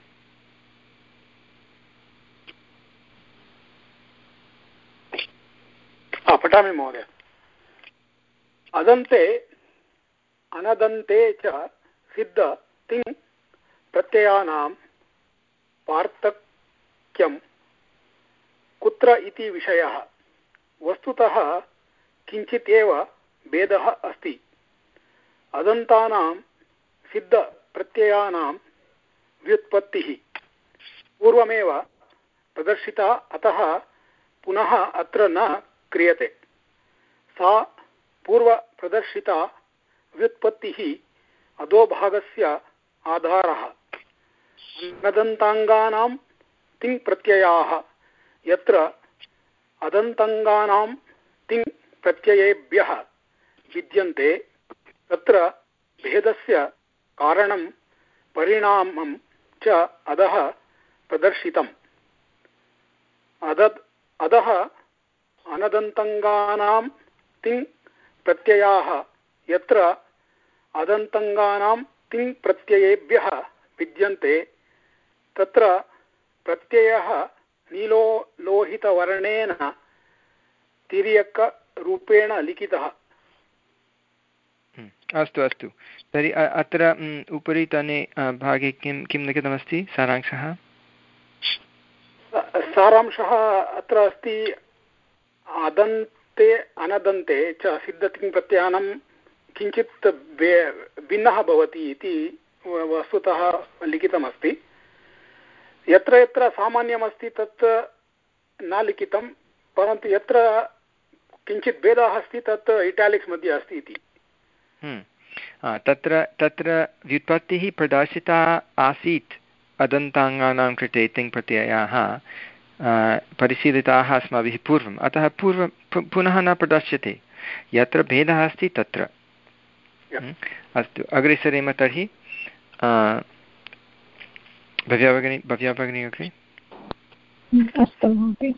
पठामि महोदय। अदन्ते अनदन्ते च सिद्ध तिङ् प्रत्ययानां पार्थक्यं कुत्र इति विषयः। वस्तुतः किञ्चित् एव भेदः अस्ति। अदन्तानां सिद्धप्रत्ययानां व्युत्पत्तिः पूर्वमेव प्रदर्शिता, अतः पुनः अत्र न क्रियते। सा पूर्वप्रदर्शिता व्युत्पत्तिः अधोभागस्य आधारः। अनदन्ताङ्गानां तिङ् प्रत्ययाः यत्र अदन्ताङ्गानां तिङ् प्रत्ययेभ्यः विद्यन्ते तत्र भेदस्य कारणं परिणामं च अधः प्रदर्शितम्। अदद् अधः अनदन्ताङ्गानां तिङ् प्रत्ययाः यत्र अदन्ताङ्गानां तिङ् प्रत्ययेभ्यः विद्यन्ते तत्र प्रत्ययः नीलो लोहितवर्णेन तिर्यकरूपेण लिखितः। अस्तु अस्तु तर्हि अत्र उपरितने भागे किं किं लिखितमस्ति सारांशः? सारांशः अत्र अस्ति अदन्ते अनदन्ते च सिद्धतिङ् प्रत्ययानं किञ्चित् भिन्नः भवति इति वस्तुतः लिखितमस्ति। यत्र यत्र सामान्यमस्ति तत् न लिखितं, परन्तु यत्र किञ्चित् भेदः अस्ति तत् इटालिक्स् मध्ये अस्ति इति। तत्र तत्र व्युत्पत्तिः प्रदर्शिता आसीत् अदन्ताङ्गानां कृते तिङ् प्रत्ययाः परिशीलिताः अस्माभिः पूर्वम्, अतः पूर्वं पुनः न प्रदर्श्यते। यत्र भेदः अस्ति तत्र। अस्तु अग्रे सरेम तर्हि। भव्या भगिनी भव्या भगिनी अग्रे। अस्तु महोदय।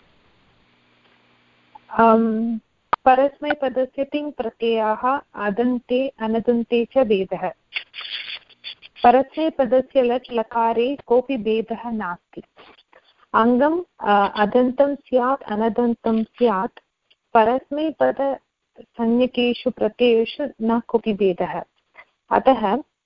परस्मैपदस्य तिङ् प्रत्ययाः आदन्ते अनदन्ते च भेदः। परस्मैपदस्य लट् लकारे कोऽपि भेदः नास्ति। अङ्गम् अदन्तं स्यात् अनदन्तं स्यात्, परस्मैपदसंज्ञकेषु प्रत्ययेषु न कोऽपि भेदः। अतः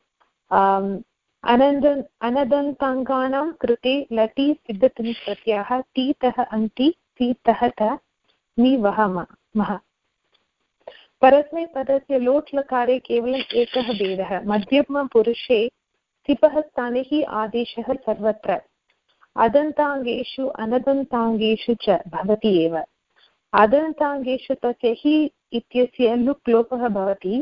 अनद अनदन्ताङ्गानां कृते लटि सिद्धतिङ् प्रत्ययः तीतः अन्ति तीतः त नि वह मः। परस्मैपदस्य लोट् लकारे केवलम् एकः भेदः। मध्यमपुरुषे सिपः स्थाने हि आदेशः सर्वत्र। अदन्ताङ्गेषु अनदन्ताङ्गेषु च भवति एव। अदन्ताङ्गेषु तस्य हि इत्यस्य लुक् लोपः भवति,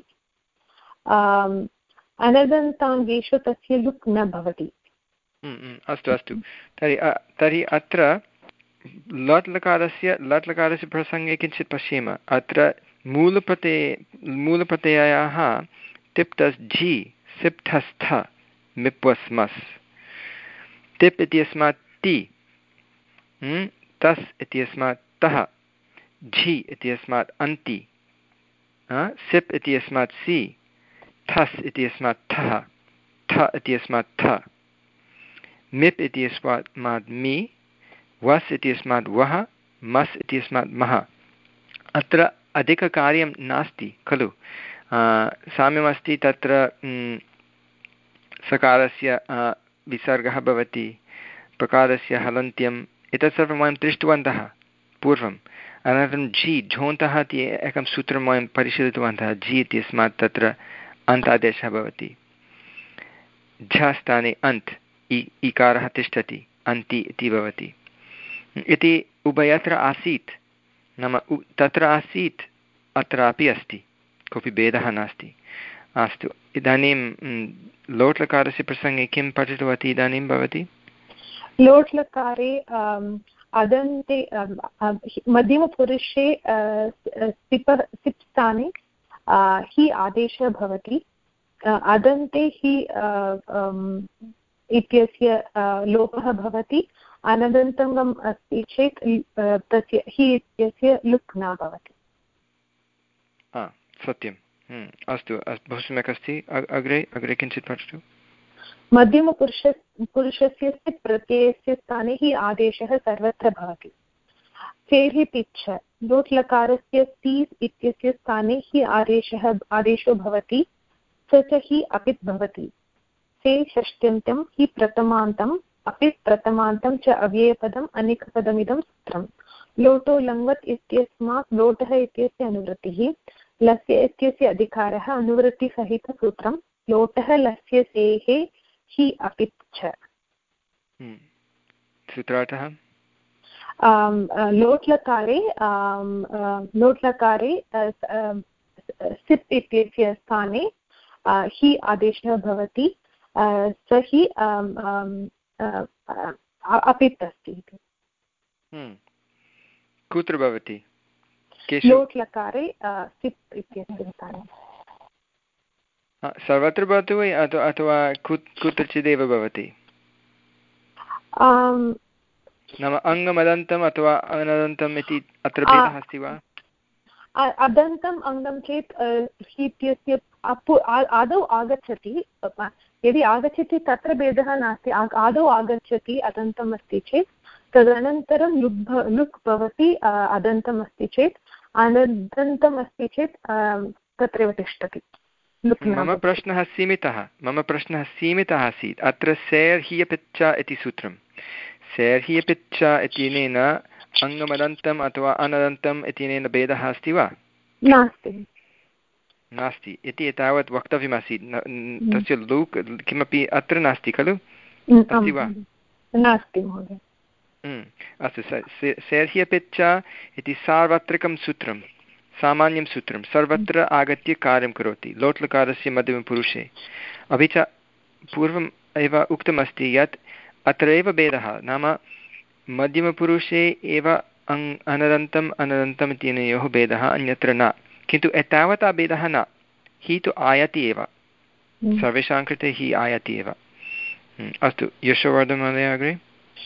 अनदन्ताङ्गेषु तस्य लुक् न भवति। अस्तु अस्तु तर्हि तर्हि अत्र लट् लकारस्य लट् लकारस्य प्रसङ्गे किञ्चित् पश्येम। अत्र मूलप्रत्यय मूलप्रत्ययाः तिप्तस् झि सिप्तस्थ मिप्वस्मस्। तिप् इत्यस्मात् ति, तस् इत्यस्मात् तः, झि इत्यस्मात् अन्ति, सिप् इत्यस्मात् सि, थस् इत्यस्मात् थः, थ इत्यस्मात् थ, मिप् इत्यस्मात् मि, वस् इत्यस्मात् वः, मस् इत्यस्मात् मः। अत्र अधिककार्यं नास्ति खलु। साम्यमस्ति तत्र सकारस्य विसर्गः भवति, प्रकारस्य हलन्त्यम्, एतत् सर्वं वयं दृष्टवन्तः पूर्वम्। अनन्तरं झि झोन्तः इति एकं सूत्रं वयं परिशीलितवन्तः। झि इत्यस्मात् तत्र अन्त् आदेशः भवति। झ स्थाने अन्त् इ इकारः तिष्ठति, अन्ति इति भवति इति उभयत्र आसीत्। नाम तत्र आसीत् अत्रापि अस्ति, कोऽपि भेदः नास्ति। अस्तु इदानीं लोट् लकारस्य प्रसङ्गे किं पठितवती इदानीं भवती? लोट् लकारे अदन्ते मध्यमपुरुषे सिप सिप् स्थाने हि आदेशः भवति। अदन्ते हि इत्यस्य लोपः भवति। अनदन्तङ्गम् अस्ति चेत् तस्य हि इत्यस्य लुक् न भवति। सत्यम्। अस्तु बहु सम्यक् अस्ति। अग्रे अग्रे किञ्चित् पठतु। मध्यमपुरुष पुरुषस्य सिप् प्रत्ययस्य स्थाने हि आदेशः सर्वत्र भवति। सेर्हि पिच्छ लोट् लकारस्य सीस् इत्यस्य स्थाने हि आदेशः आदेशो भवति, स च हि अपित् भवति। से षष्ट्यन्तं हि प्रथमान्तम् अपित् प्रथमान्तं च अव्ययपदम् अनेकपदमिदं सूत्रम्। लोटो लङ्वत् इत्यस्मात् लोटः इत्यस्य अनुवृत्तिः, लस्य इत्यस्य अधिकारः अनुवृत्तिसहितसूत्रं। लोटः लस्य सेः हि अपित् च। सूत्रार्थः लोट् लकारे लोट् लकारे सिप् इत्यस्य स्थाने हि आदेशः भवति, स हि अपित् अस्ति। कुत्र भवति? लोट् लकारे सिप् इत्यस्य स्थाने सर्वत्र भवति वा अथवा कुत्रचिदेव भवति? नाम अङ्गमदन्तम् अथवा अनदन्तम् इति अत्र भेदः अस्ति वा? अदन्तम् अङ्गं चेत् इत्यस्य आदौ आगच्छति, यदि आगच्छति तत्र भेदः नास्ति, आदौ आगच्छति अदन्तम् अस्ति चेत् तदनन्तरं लुक् लुक् भवति अदन्तम् अस्ति चेत्, अनदन्तम् अस्ति चेत् तत्रैव तिष्ठति। मम प्रश्नः सीमितः मम प्रश्नः सीमितः आसीत्। अत्र सेर् हियपिच्च इति सूत्रं, सेर् हियपिच्च इत्यनेन अङ्गमदन्तम् अथवा अनदन्तम् इत्यनेन भेदः अस्ति वा? नास्ति नास्ति इति एतावत् वक्तव्यमासीत्। तस्य लूक् किमपि अत्र नास्ति खलु, अस्ति वा? नास्ति महोदय। अस्तु, सेर् हियपिच्च इति सार्वत्रिकं सूत्रं, सामान्यं सूत्रं, सर्वत्र आगत्य कार्यं करोति लोट्लकारस्य मध्यमपुरुषे। अपि च पूर्वम् एव उक्तमस्ति यत् अत्रैव भेदः, नाम मध्यमपुरुषे एव अङ् अनदन्तम् अनदन्तम् इत्यनयोः भेदः, अन्यत्र न। किन्तु एतावता भेदः न, हि तु आयाति एव, सर्वेषां कृते हि आयाति एव। अस्तु, यशोवर्धन महोदय अग्रे।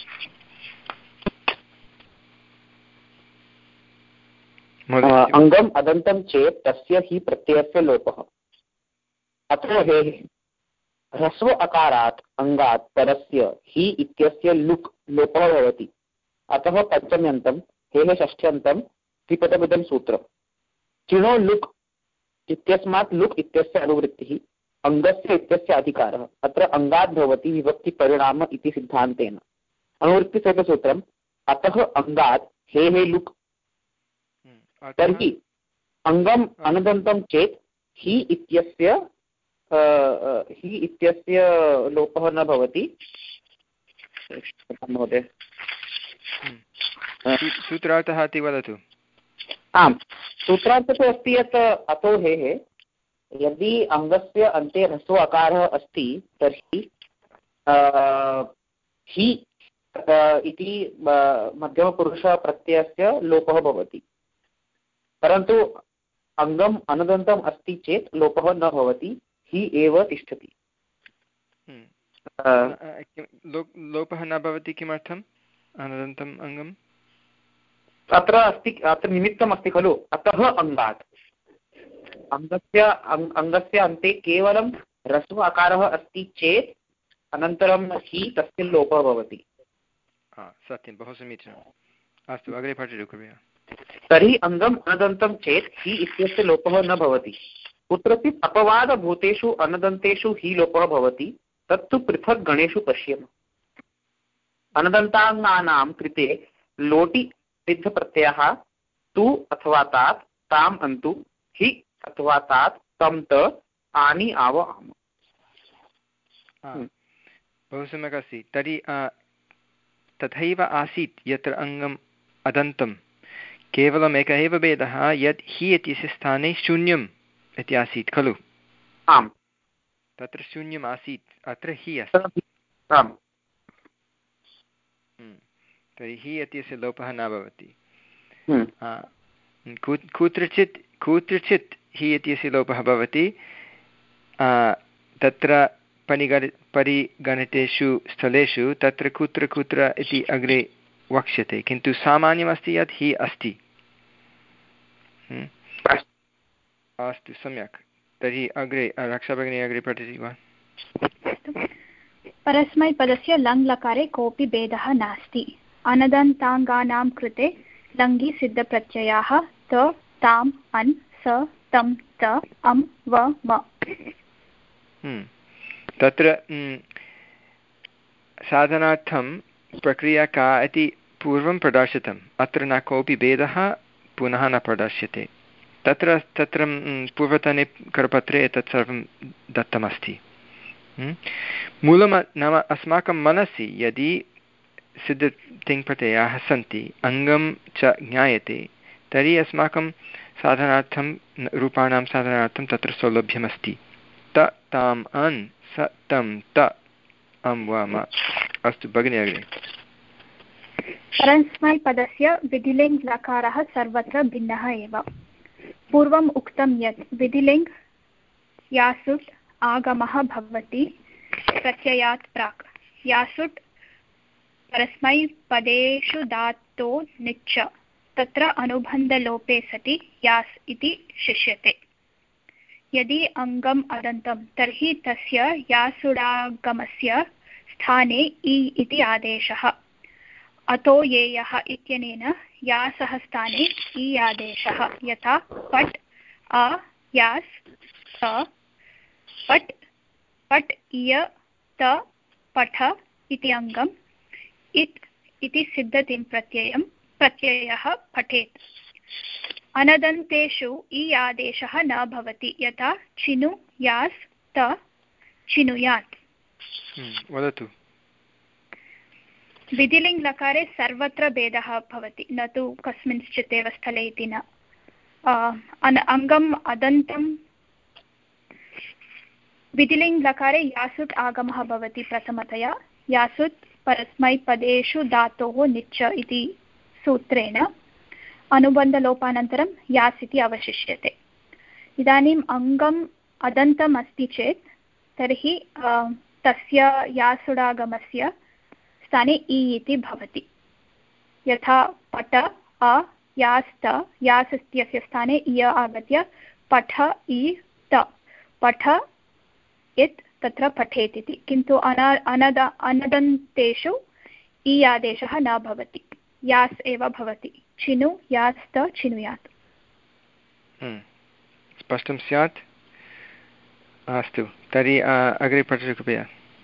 अङ्गम् अदन्तं चेत् तस्य हि प्रत्ययस्य लोपः। अत्र हे ह्रस्व अकारात् अङ्गात् परस्य हि इत्यस्य लुक् लोपः भवति। अतः पञ्चम्यन्तं हेः षष्ठ्यन्तं त्रिपदमिदं सूत्रम्। चिणो लुक् इत्यस्मात् लुक् इत्यस्य अनुवृत्तिः, अङ्गस्य इत्यस्य अधिकारः। अत्र अङ्गात् भवति विभक्तिपरिणाम इति सिद्धान्तेन। अनुवृत्तिसहितसूत्रम् अतः अङ्गात् हेः लुक्। तर्हि अङ्गम् अनदन्तं चेत् हि इत्यस्य हि इत्यस्य लोपः न भवति। महोदय सूत्रार्थः इति वदतु। आम्, सूत्रार्थः तु अस्ति यत् अतो हेः यदि अङ्गस्य अन्ते ह्रस्व अकारः अस्ति तर्हि हि इति मध्यमपुरुषप्रत्ययस्य लोपः भवति। परन्तु अङ्गम् अनदन्तम् अस्ति चेत् लोपः न भवति, हि एव तिष्ठति। लोपः न भवति किमर्थम्? अनदन्तम् अङ्गम् अत्र अस्ति, अत्र निमित्तम् अस्ति खलु, अतः अङ्गात्। अङ्गस्य अङ्गस्य अन्ते केवलं ह्रस्व अकारः अस्ति चेत् अनन्तरं हि तस्य लोपः भवति। सत्यं, बहु समीचीनम्। अस्तु, अग्रे पठतु कृपया। तर्हि अङ्गम् अनदन्तं चेत् हि इत्यस्य लोपः न भवति। कुत्रचित् अपवादभूतेषु अनदन्तेषु हि लोपः भवति, तत्तु पृथक् गणेषु पश्येम। अनदन्ताङ्गानां कृते लोटि सिद्धप्रत्ययः तु अथवा तात्, ताम् अन्तु, हि अथवा तात्, तं त, आनि आव आम। बहु सम्यक् अस्ति। तर्हि तथैव आसीत् यत्र अङ्गम् अदन्तं, केवलम् एकः एव भेदः यत् हि इत्यस्य स्थाने शून्यम् इति आसीत् खलु। आम्, तत्र शून्यम् आसीत्, अत्र हि अस्ति। आम्, तर्हि हि इत्यस्य लोपः न भवति। कुत्रचित् कुत्रचित् हि इत्यस्य लोपः भवति, तत्र परिगण परिगणितेषु स्थलेषु तत्र कुत्र कुत्र इति अग्रे वक्ष्यते, किन्तु सामान्यमस्ति यत् हि अस्ति। अस्तु, सम्यक्। तर्हि अग्रे रक्षाभगिनी अग्रे पठति वा? परस्मैपदस्य लङ् लकारे कोऽपि भेदः नास्ति। अनदन्ताङ्गानां कृते लङ्घि सिद्धप्रत्ययाः त, ताम्, अन्, स, तं, त, अम्, व, म। तत्र साधनार्थं प्रक्रिया का इति पूर्वं प्रदर्शितम्। अत्र न कोऽपि भेदः पुनः न प्रदर्श्यते। तत्र तत्र पूर्वतने करपत्रे एतत् सर्वं दत्तमस्ति। मूलं नाम अस्माकं मनसि यदि सिद्धतिङ्प्रत्ययाः सन्ति, अङ्गं च ज्ञायते, तर्हि अस्माकं साधनार्थं रूपाणां साधनार्थं तत्र सौलभ्यमस्ति। त, ताम्, अन्, स, तं, त, अं, व, म। अस्तु भगिनी अग्रे। परस्मैपदस्य विधिलिङ्ग् लकारः सर्वत्र भिन्नः एव। पूर्वम् उक्तं यत् विधिलिङ्ग् यासुट् आगमः भवति प्रत्ययात् प्राक्। यासुट् परस्मैपदेषु धातो निच्च, तत्र अनुबन्धलोपे सति यास् इति शिष्यते। यदि अङ्गम् अदन्तं तर्हि तस्य यासुडागमस्य स्थाने इ इति आदेशः। अतो येयः इत्यनेन यासः स्थाने इ आदेशः। यथा पट् अ यास् त पट् पट् इय त पठ इति अङ्गम् इत् इति सिद्धतिं प्रत्ययं प्रत्ययः पठेत्। अनदन्तेषु इ आदेशः न भवति। यथा चिनु यास् त चिनुयात्। वदतु। विधिलिङ्ग् लकारे सर्वत्र भेदः भवति, न तु कस्मिंश्चित् एव स्थले इति न। अङ्गम् अदन्तं विधिलिङ्ग् लकारे यासुट् आगमः भवति प्रथमतया। यासुट् परस्मैपदेषु धातोः निच्च इति सूत्रेण अनुबन्धलोपानन्तरं यास् इति अवशिष्यते। इदानीम् अङ्गम् अदन्तम् अस्ति चेत् तर्हि तस्य यासुडागमस्य स्थाने इ इति भवति। यथा पठ अ यास्त यास् इत्यस्य स्थाने इय आगत्य पठ इ त पठ यत् तत्र पठेत् इति। किन्तु अन अनद अनदन्तेषु इ आदेशः न भवति, यास् एव भवति। चिनु यास्त चिनुयात्। स्पष्टं स्यात्। अस्तु, तर्हि अग्रे पठतु कृपया।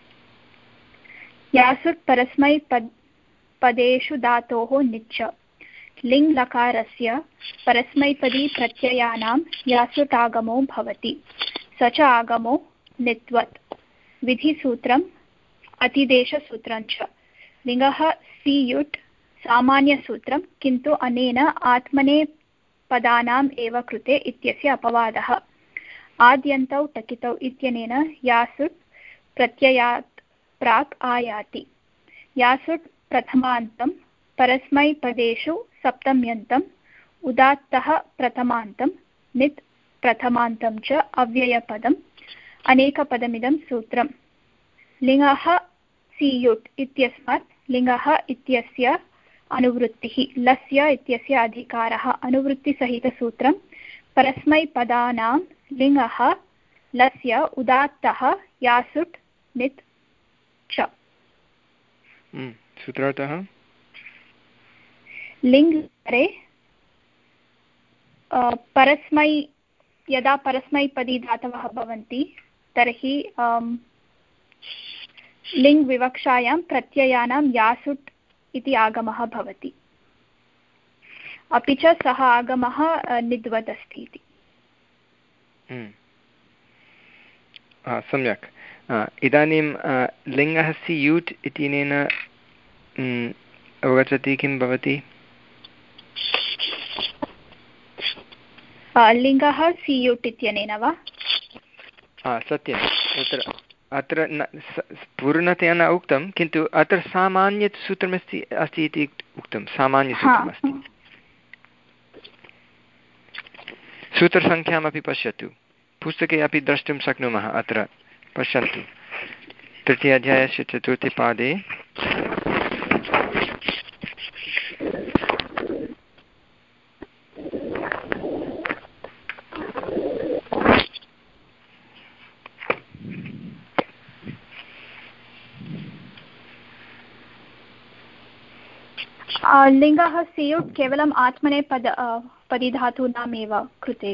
यासुट् परस्मैपद् पदेषु धातोः निच्च। लिङ् लकारस्य परस्मैपदी प्रत्ययानां यासुट् आगमो भवति। स च आगमो नित्वत्। विधिसूत्रम् अतिदेशसूत्रं च। लिङ्गः सियुट् सामान्यसूत्रं, किन्तु अनेन आत्मनेपदानाम् एव कृते इत्यस्य अपवादः। आद्यन्तौ टकितौ इत्यनेन यासुट् प्रत्ययात् प्राक् आयाति। यासुट् प्रथमान्तं परस्मैपदेषु सप्तम्यन्तम् उदात्तः प्रथमान्तं नित् प्रथमान्तं च अव्ययपदम् अनेकपदमिदं सूत्रम्। लिङ्गः सियुट् इत्यस्मात् लिङ्गः इत्यस्य अनुवृत्तिः लस्य इत्यस्य अधिकारः अनुवृत्तिसहितसूत्रं। परस्मैपदानां लिङ्गः लस्य उदात्तः यासुट् नित् च। सूत्रार्थः लिङ्गरे परस्मै यदा परस्मैपदी धातवः भवन्ति तर्हि लिङ् विवक्षायां प्रत्ययानां यासुट् इति आगमः भवति। अपि च सः आगमः निद्वत् अस्ति इति। सम्यक्। इदानीं लिङ्गः सियुट् इत्यनेन अवगच्छति किं भवति? लिङ्गः सियुट् इत्यनेन वा? सत्यं। तत्र अत्र न पूर्णतया न उक्तं, किन्तु अत्र सामान्यसूत्रमस्ति अस्ति इति उक्तं। सामान्यसूत्रमस्ति। सूत्रसङ्ख्यामपि पश्यतु, पुस्तके अपि द्रष्टुं शक्नुमः। अत्र पश्यन्तु, तृतीयाध्यायस्य चतुर्थे पादे लिङ्गः सियुट् केवलम् आत्मनेपद पदिधातूनामेव कृते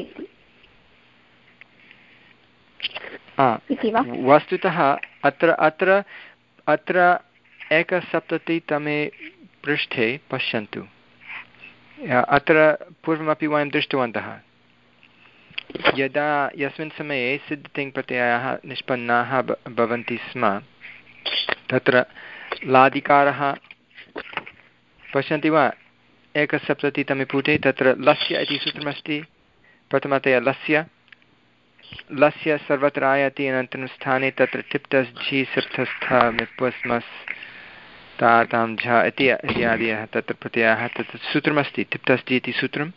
इति वा? वस्तुतः अत्र अत्र अत्र एकसप्ततितमे पृष्ठे पश्यन्तु। अत्र पूर्वमपि वयं दृष्टवन्तः, यदा यस्मिन् समये सिद्धतिङ् प्रत्ययाः निष्पन्नाः भवन्ति स्म तत्र लादिकारः पश्यन्ति वा? एकसप्ततितमे पुटे तत्र लस्य इति सूत्रमस्ति। प्रथमतया लस्य लस्य सर्वत्र आयाति, अनन्तरं स्थाने तत्र टिप्तस् झि सिप्तस्थमिप्वस्मस् तातां झ इति इत्यादयः तत्र प्रत्ययाः तत्र सूत्रमस्ति टिप्तस् झि इति सूत्रम्।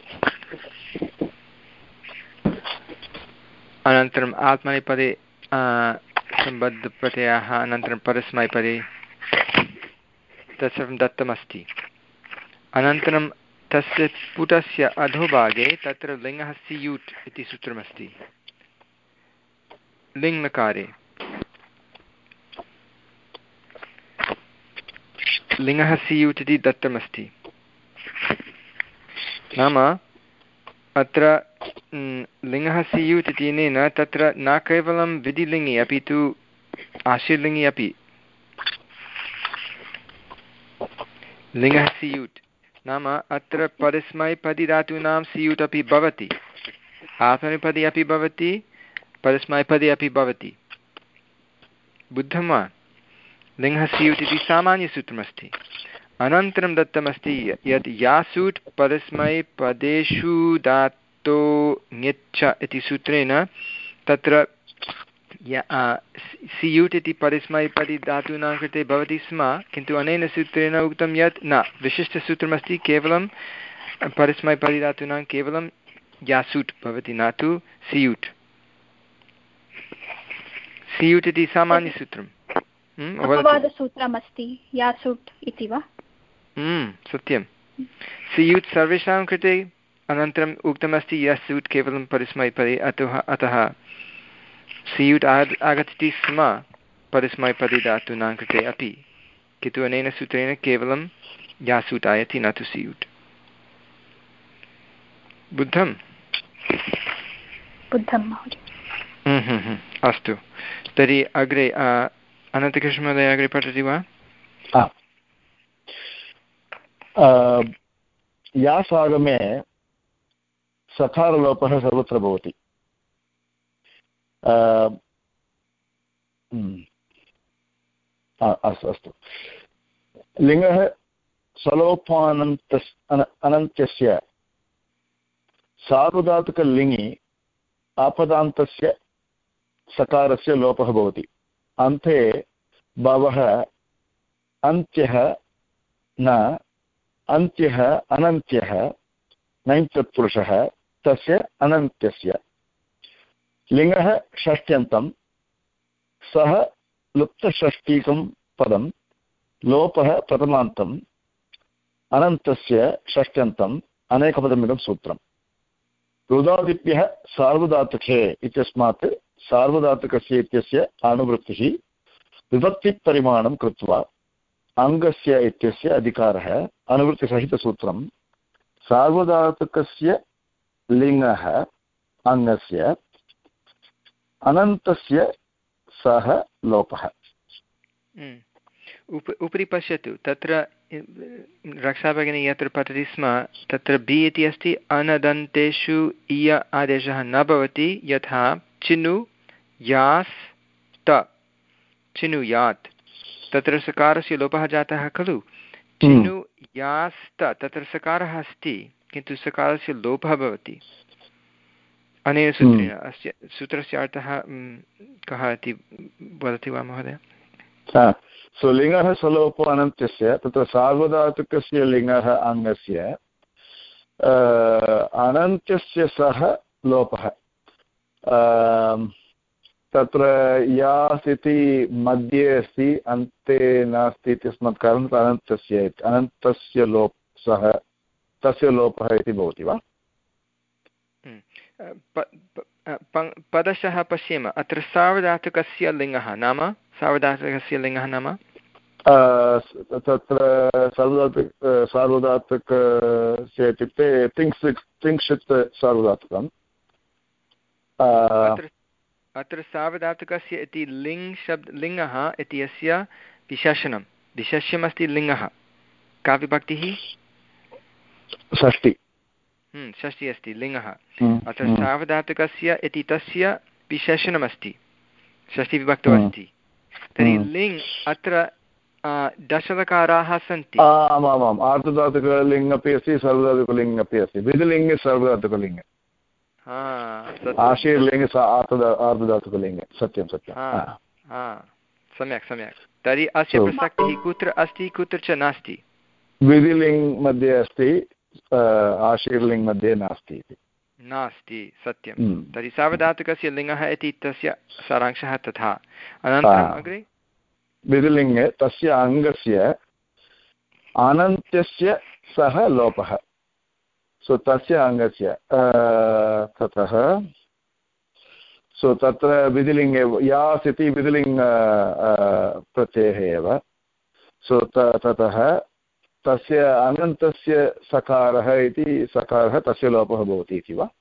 अनन्तरम् आत्मनेपदे सम्बद्धप्रत्ययाः, अनन्तरं परस्मैपदे तत्सर्वं दत्तमस्ति। अनन्तरं तस्य पुटस्य अधोभागे तत्र लिङ्गः सियुट् इति सूत्रमस्ति। लिङ्लकारे लिङ्गः सियुट् इति दत्तमस्ति। नाम अत्र लिङ्गः सियुट् इत्यनेन तत्र न केवलं विधिलिङ्गि अपि तु आशीर्लिङ्गि अपि लिङ्गः सियुट् नाम अत्र परस्मैपदी धातूनां सियुट् अपि भवति, आत्मनेपदी अपि भवति, परस्मैपदी अपि भवति। बुद्धं वा? लिङ्गः सियुट् इति सामान्यसूत्रमस्ति। अनन्तरं दत्तमस्ति यत् यासूट् परस्मैपदेषु धातो ङिच्छ इति सूत्रेण तत्र सियुट् इति परस्मैपदी धातूनां कृते भवति स्म, किन्तु अनेन सूत्रेण उक्तं यत् न, विशिष्टसूत्रमस्ति, केवलं परस्मैपदी धातूनां केवलं यासूट् भवति, न तु सियुट्। सियुट् इति सामान्यसूत्रं अपवादसूत्रमस्ति यासूट् इति वा? सत्यं। सियुट् सर्वेषां कृते, अनन्तरम् उक्तमस्ति यासूट् केवलं परस्मैपदी, अतः अतः सियुट् आगच्छति स्म परस्मैपदी धातूनां कृते अपि, किन्तु अनेन सूत्रेण केवलं यासूट् आयाति, न तु सियुट्। बुद्धं? बुद्धं महोदय। अस्तु, तर्हि अग्रे अनन्तकृष्णमहोदय अग्रे पठति वा? यासागमे सकारलोपः सर्वत्र भवति। अस्तु अस्तु लिङ्गः सलोपानन्तस् अनन्त्यस्य सार्वधातुकलिङि आपदान्तस्य सकारस्य लोपः भवति। अन्ते बवः अन्त्यः न अन्त्यः अनन्त्यः नञ्तत्पुरुषः तस्य अनन्त्यस्य लिङ्गः षष्ट्यन्तं सः लुप्तषष्टिकं पदं लोपः प्रथमान्तम् अनन्तस्य षष्ट्यन्तम् अनेकपदमिदं सूत्रम्। रुदादिभ्यः सार्वधातुके इत्यस्मात् सार्वधातुकस्य इत्यस्य अनुवृत्तिः विभक्तिपरिमाणं कृत्वा अङ्गस्य इत्यस्य अधिकारः अनुवृत्तिसहितसूत्रं सार्वधातुकस्य लिङ्गः अङ्गस्य अनन्तस्य सः लोपः। उप उपरि पश्यतु, तत्र रक्षाभगिनी यत्र पठति स्म तत्र बि इति अस्ति, अनदन्तेषु इय आदेशः न भवति, यथा चिनु यास् त चिनुयात्, तत्र सकारस्य लोपः जातः खलु। चिनु यास्त, तत्र सकारः अस्ति किन्तु सकारस्य लोपः भवति अनेन सूत्रेण। अस्य सूत्रस्य अर्थः कः इति वदति वा महोदय? सो लिङ्गः सलोपो अनन्त्यस्य तत्र सार्वधातुकस्य लिङ्गः अङ्गस्य अनन्त्यस्य सः लोपः। तत्र यास् इति मध्ये अस्ति, अन्ते नास्ति इत्यस्मात् कारणात् अनन्तस्य अनन्तस्य लोप सः तस्य लोपः इति भवति वा? पदशः पश्येम। अत्र सार्वधातुकस्य लिङ्गः नाम सार्वधातुकस्य लिङ्गः नाम तत्र सार्वधातुक सार्वधातुकस्य इत्युक्ते तिङ्क्षित् तिङ्क्षित् सार्वधातुकम्। अत्र सार्वधातुकस्य इति लिङ् शब्द लिङ्गः इति अस्य विशेषणं विशेष्यमस्ति लिङ्गः। का विभक्तिः? षष्टि। षष्टि अस्ति लिङ्गः। अत्र सार्वधातुकस्य इति तस्य विशेषणमस्ति, षष्टिविभक्तौ अस्ति। तर्हि लिङ् अत्र दशलकाराः सन्ति। आमामाम्, आर्धधातुकलिङ् अपि अस्ति, सार्वधातुकलिङ् अपि अस्ति। विधिलिङ्गे सार्वधातुकलिङ्गे, आशीर्लिङ्गे आर्धधातुकलिङ्गे। सत्यं सत्यं, सम्यक् सम्यक्। तर्हि अस्य प्रसक्तिः कुत्र अस्ति कुत्र च नास्ति? विधिलिङ् मध्ये अस्ति, आशीर्लिङ् मध्ये नास्ति इति। नास्ति, सत्यं। तर्हि सार्वधातुकस्य लिङ्गः इति तस्य सारांशः तथा। अनन्तरम् अग्रे विधिलिङ्गे तस्य अङ्गस्य अनन्त्यस्य सः लोपः। सो तस्य अङ्गस्य ततः सो तत्र विधिलिङ्गे यास् इति विधिलिङ्ग प्रत्ययः एव। सो ततः तस्य अनन्तस्य सकारः इति सकारः तस्य लोपः भवति इति वा?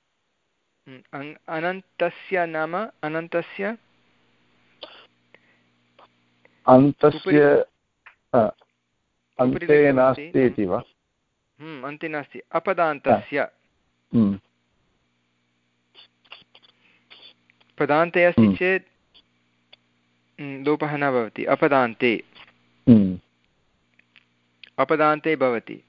अनन्तस्य नाम अनन्तस्य अन्तस्य अन्ते नास्ति इति वा? अन्ते नास्ति, अपदान्तस्य। पदान्ते अस्ति चेत् लोपः न भवति, अपदान्ते अपदान्ते भवति।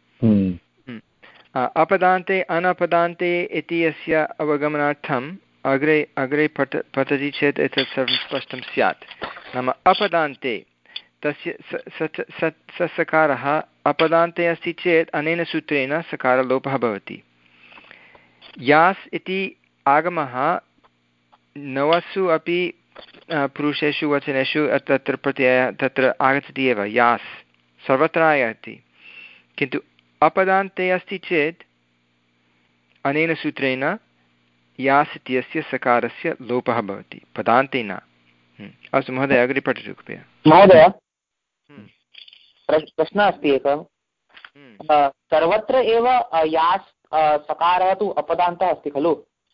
अपदान्ते अनपदान्ते इति अस्य अवगमनार्थम् अग्रे अग्रे पठ पठति चेत् एतत् सर्वं स्पष्टं स्यात्। नाम अपदान्ते तस्य स सकारः अपदान्ते अस्ति चेत् अनेन सूत्रेण सकारलोपः भवति। यास् इति आगमः नवसु अपि पुरुषेषु वचनेषु तत्र प्रत्ययः तत्र आगच्छति एव, यास् सर्वत्र आयाति। किन्तु अपदान्ते अस्ति चेत् अनेन सूत्रेण यास् इत्यस्य सकारस्य लोपः भवति, पदान्ते न। अस्तु महोदय, अग्रे पठतु कृपया। महोदय, प्रश्नः अस्ति एकः। सर्वत्र एव यास् सकारः तु अपदान्तः अस्ति खलु?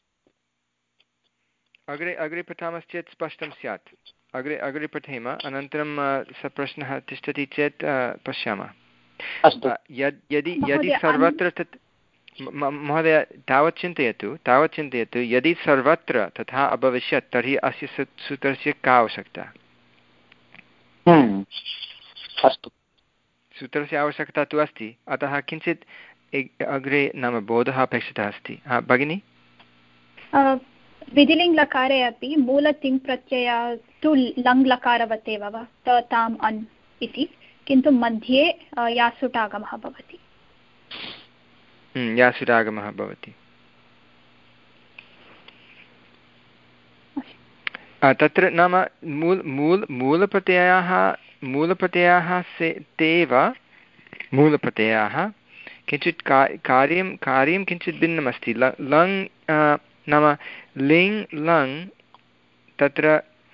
अग्रे अग्रे पठामश्चेत् स्पष्टं स्यात्। अग्रे अग्रे पठेम, अनन्तरं स प्रश्नः तिष्ठति चेत् पश्यामः। यद् यदि यदि सर्वत्र तत् महोदय तावत् चिन्तयतु तावत् चिन्तयतु यदि सर्वत्र तथा अभविष्यत् तर्हि अस्य सूत्रस्य का आवश्यकता? अस्तु, सूत्रस्य आवश्यकता तु अस्ति, अतः किञ्चित् अग्रे नाम बोधः अपेक्षितः अस्ति। हा भगिनि? विधिलिङ्ग्लकारे अपि मूलतिङ् प्रत्ययः तु लङ् लकारवत् एव वा, त ताम् अन् इति, किन्तु मध्ये यासुटागमः भवति। यासुटागमः भवति। तत्र नाम मूल मूल मूलप्रत्ययाः मूलप्रत्ययाः से ते एव मूलप्रत्ययाः, किञ्चित् का कार्यं कार्यं किञ्चित् भिन्नमस्ति। लङ् नाम लिङ् लङ् तत्र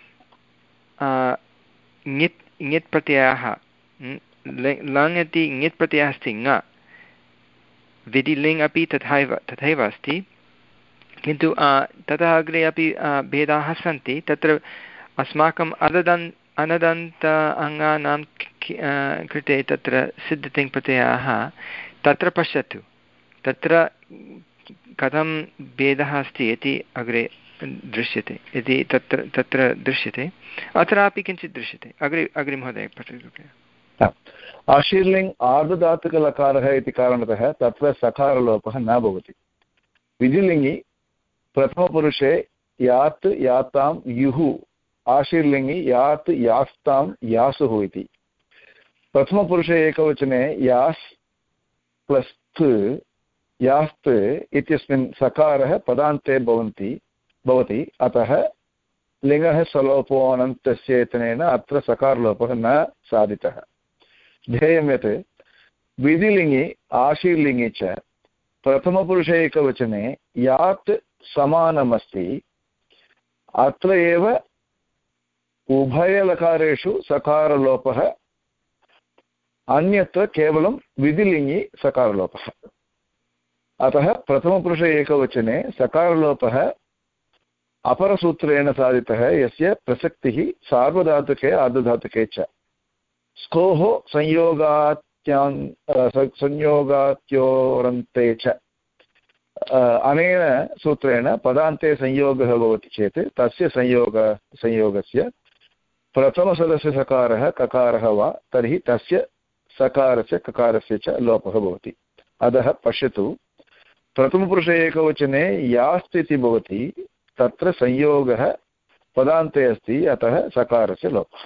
ङित् ङित् प्रत्ययः, लङ् इति ङित् प्रत्ययः अस्ति ङ, विधिलिङ् अपि तथैव तथैव अस्ति, किन्तु ततः अग्रे अपि भेदाः सन्ति। तत्र अस्माकम् अददन् अनदन्त अङ्गानां कृते तत्र सिद्धतिङ् प्रत्ययाः तत्र पश्यतु, तत्र कथं भेदः अस्ति इति अग्रे दृश्यते इति तत्र तत्र दृश्यते, अत्रापि किञ्चित् दृश्यते। अग्रे अग्रे महोदय पठतु। आशीर्लिङ् आर्धधातुकलकारः इति कारणतः तत्र सकारलोपः न भवति। विधिलिङ्गि प्रथमपुरुषे यात् यातां युः, आशीर्लिङ्गि यात् यास्तां यासुः इति। प्रथमपुरुषे एकवचने यास् प्लस् त् यास्त् इत्यस्मिन् सकारः पदान्ते भवन्ति भवति, अतः लिङ्गः सलोपो अनन्तस्य इत्यनेन अत्र सकारलोपः न साधितः। ध्येयं यत् विधिलिङ्गि आशीर्लिङ्गि च प्रथमपुरुषे एकवचने यात् समानमस्ति, अत्र एव उभयलकारेषु सकारलोपः, अन्यत्र केवलं विधिलिङ्गि सकारलोपः। अतः प्रथमपुरुषे एकवचने सकारलोपः अपरसूत्रेण साधितः, यस्य प्रसक्तिः सार्वधातुके आर्धधातुके च। स्कोः संयोगात्यान् संयोगात्योरन्ते च अनेन सूत्रेण पदान्ते संयोगः भवति चेत् तस्य संयोग संयोगस्य प्रथमसदस्य सकारः ककारः वा तर्हि तस्य सकारस्य ककारस्य च लोपः भवति। अतः पश्यतु, प्रथमपुरुषे एकवचने यास्ति इति भवति, तत्र संयोगः पदान्ते अस्ति, अतः सकारस्य लोपः।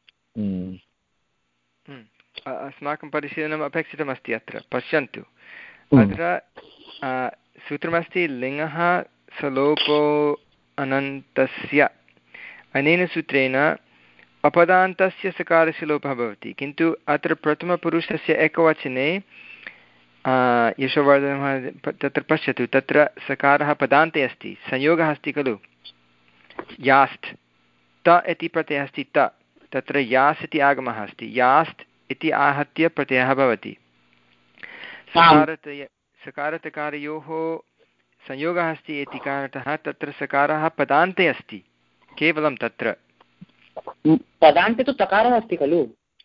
अस्माकं परिशीलनम् अपेक्षितमस्ति। अत्र पश्यन्तु, अत्र सूत्रमस्ति लिङ्गः सलोपो अनन्तस्य, अनेन सूत्रेण अपदान्तस्य सकारस्य लोपः भवति, किन्तु अत्र प्रथमपुरुषस्य एकवचने यशोवर्धनः तत्र पश्यतु, तत्र सकारः पदान्ते अस्ति, संयोगः अस्ति खलु, यास्ट् त इति प्रत्ययः अस्ति त तत्र यास् इति आगमः अस्ति यास्ट् इति आहत्य प्रत्ययः भवति सकारतय सकारतकारयोः संयोगः अस्ति इति कारणतः तत्र सकारः पदान्ते अस्ति केवलं तत्र पदान्ते तु तकारः अस्ति खलु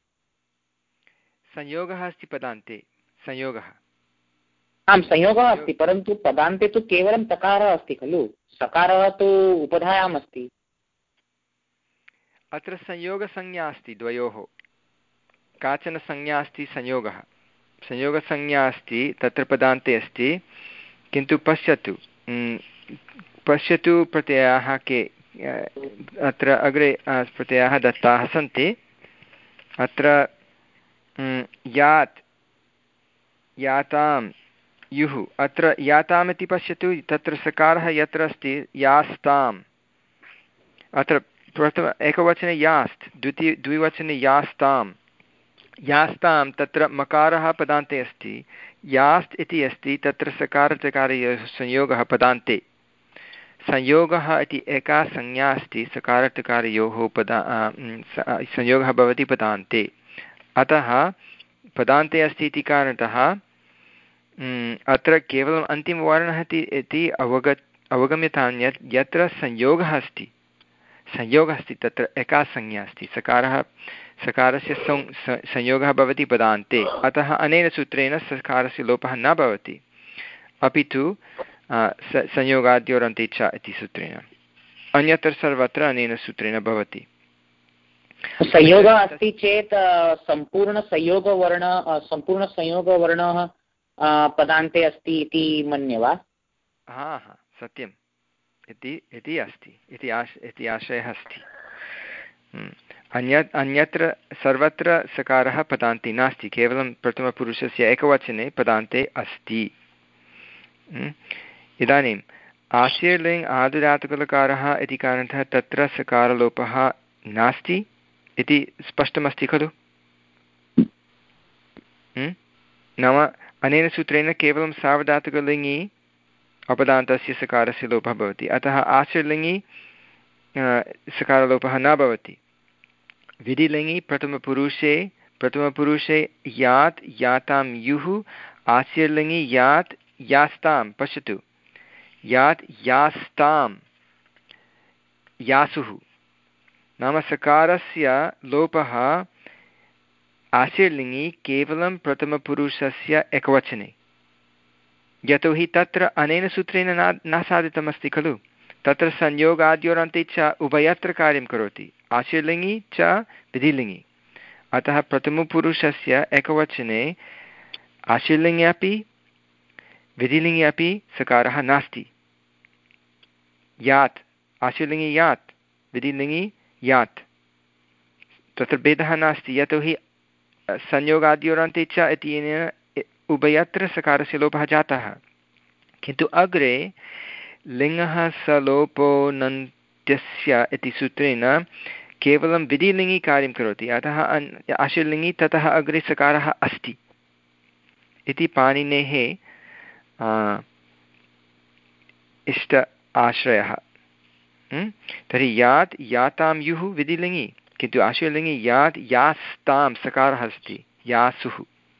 संयोगः अस्ति पदान्ते संयोगः आं संयोगः अस्ति परन्तु पदान्ते तु केवलं तकारः अस्ति खलु सकारः तु उपधायाम् अस्ति अत्र संयोगसंज्ञा अस्ति द्वयोः काचन संज्ञा अस्ति संयोगः संयोगसंज्ञा अस्ति तत्र पदान्ते अस्ति किन्तु पश्यतु पश्यतु प्रत्ययाः के अत्र अग्रे प्रत्ययाः दत्ताः सन्ति अत्र यात् यातां युः अत्र याताम् इति पश्यतु तत्र सकारः यत्र अस्ति यास्ताम् अत्र प्रथम एकवचने यास्त् द्वितीय द्विवचने यास्तां यास्तां तत्र मकारः पदान्ते अस्ति यास्त् इति अस्ति तत्र सकारतकारयोः संयोगः पदान्ते संयोगः इति एका संज्ञा अस्ति सकारतकारयोः पदा संयोगः भवति पदान्ते अतः पदान्ते अस्ति इति कारणतः अत्र केवलम् अन्तिमवर्णः इति अवगत् अवगम्यतां यत् यत्र संयोगः अस्ति संयोगः अस्ति तत्र एका संज्ञा अस्ति सकारः सकारस्य संयोगः भवति पदान्ते अतः अनेन सूत्रेण सकारस्य लोपः न भवति अपि तु संयोगाद्योरन्ते च इति सूत्रेण अन्यत्र सर्वत्र अनेन सूत्रेण भवति संयोगः अस्ति चेत् सम्पूर्णसंयोगवर्ण सम्पूर्णसंयोगवर्णः पदान्ते अस्ति इति मन्ये वा हा हा सत्यम् इति इति अस्ति इति आश इति आशयः अस्ति अन्यत् अन्यत्र सर्वत्र सकारः पदान्ते नास्ति केवलं प्रथमपुरुषस्य एकवचने पदान्ते अस्ति इदानीम् आशीर्लिङ् आदुदातुकलकारः इति कारणतः तत्र सकारलोपः नास्ति इति स्पष्टमस्ति खलु नाम अनेन सूत्रेण केवलं सार्वधातुकलिङ्गि अपदान्तस्य सकारस्य लोपः भवति अतः आशीर्लिङ्गि सकारलोपः न भवति विधिलिङ्गि प्रथमपुरुषे प्रथमपुरुषे यात् यातां युः आशीर्लिङ्गि यात् यास्तां पश्यतु यात् यास्तां यासुः नाम सकारस्य लोपः आशीर्लिङ्गि केवलं प्रथमपुरुषस्य एकवचने यतोहि तत्र अनेन सूत्रेण न न साधितमस्ति खलु तत्र संयोगाद्योरन्ते च उभयत्र कार्यं करोति आशीर्लिङ्गि च विधिलिङ्गि अतः प्रथमपुरुषस्य एकवचने आशीर्लिङ्गे अपि विधिलिङ्गे अपि सकारः नास्ति यात् आशीर्लिङ्गि यात् विधिलिङ्गि यात् तत्र भेदः नास्ति यतोहि संयोगाद्योरन्ते च इत्यनेन उभयत्र सकारस्य लोपः जातः किन्तु अग्रे लिङ्गः सलोपोऽनन्त्यस्य इति सूत्रेण केवलं विधिलिङ्गि कार्यं करोति अतः आशीर्लिङ्गि ततः अग्रे सकारः अस्ति इति पाणिनेः इष्ट आश्रयः तर्हि यात् यातां युः विधिलिङ्गि किन्तु आशीर्लिङ्गि यात् यास्तां सकारः अस्ति यासुः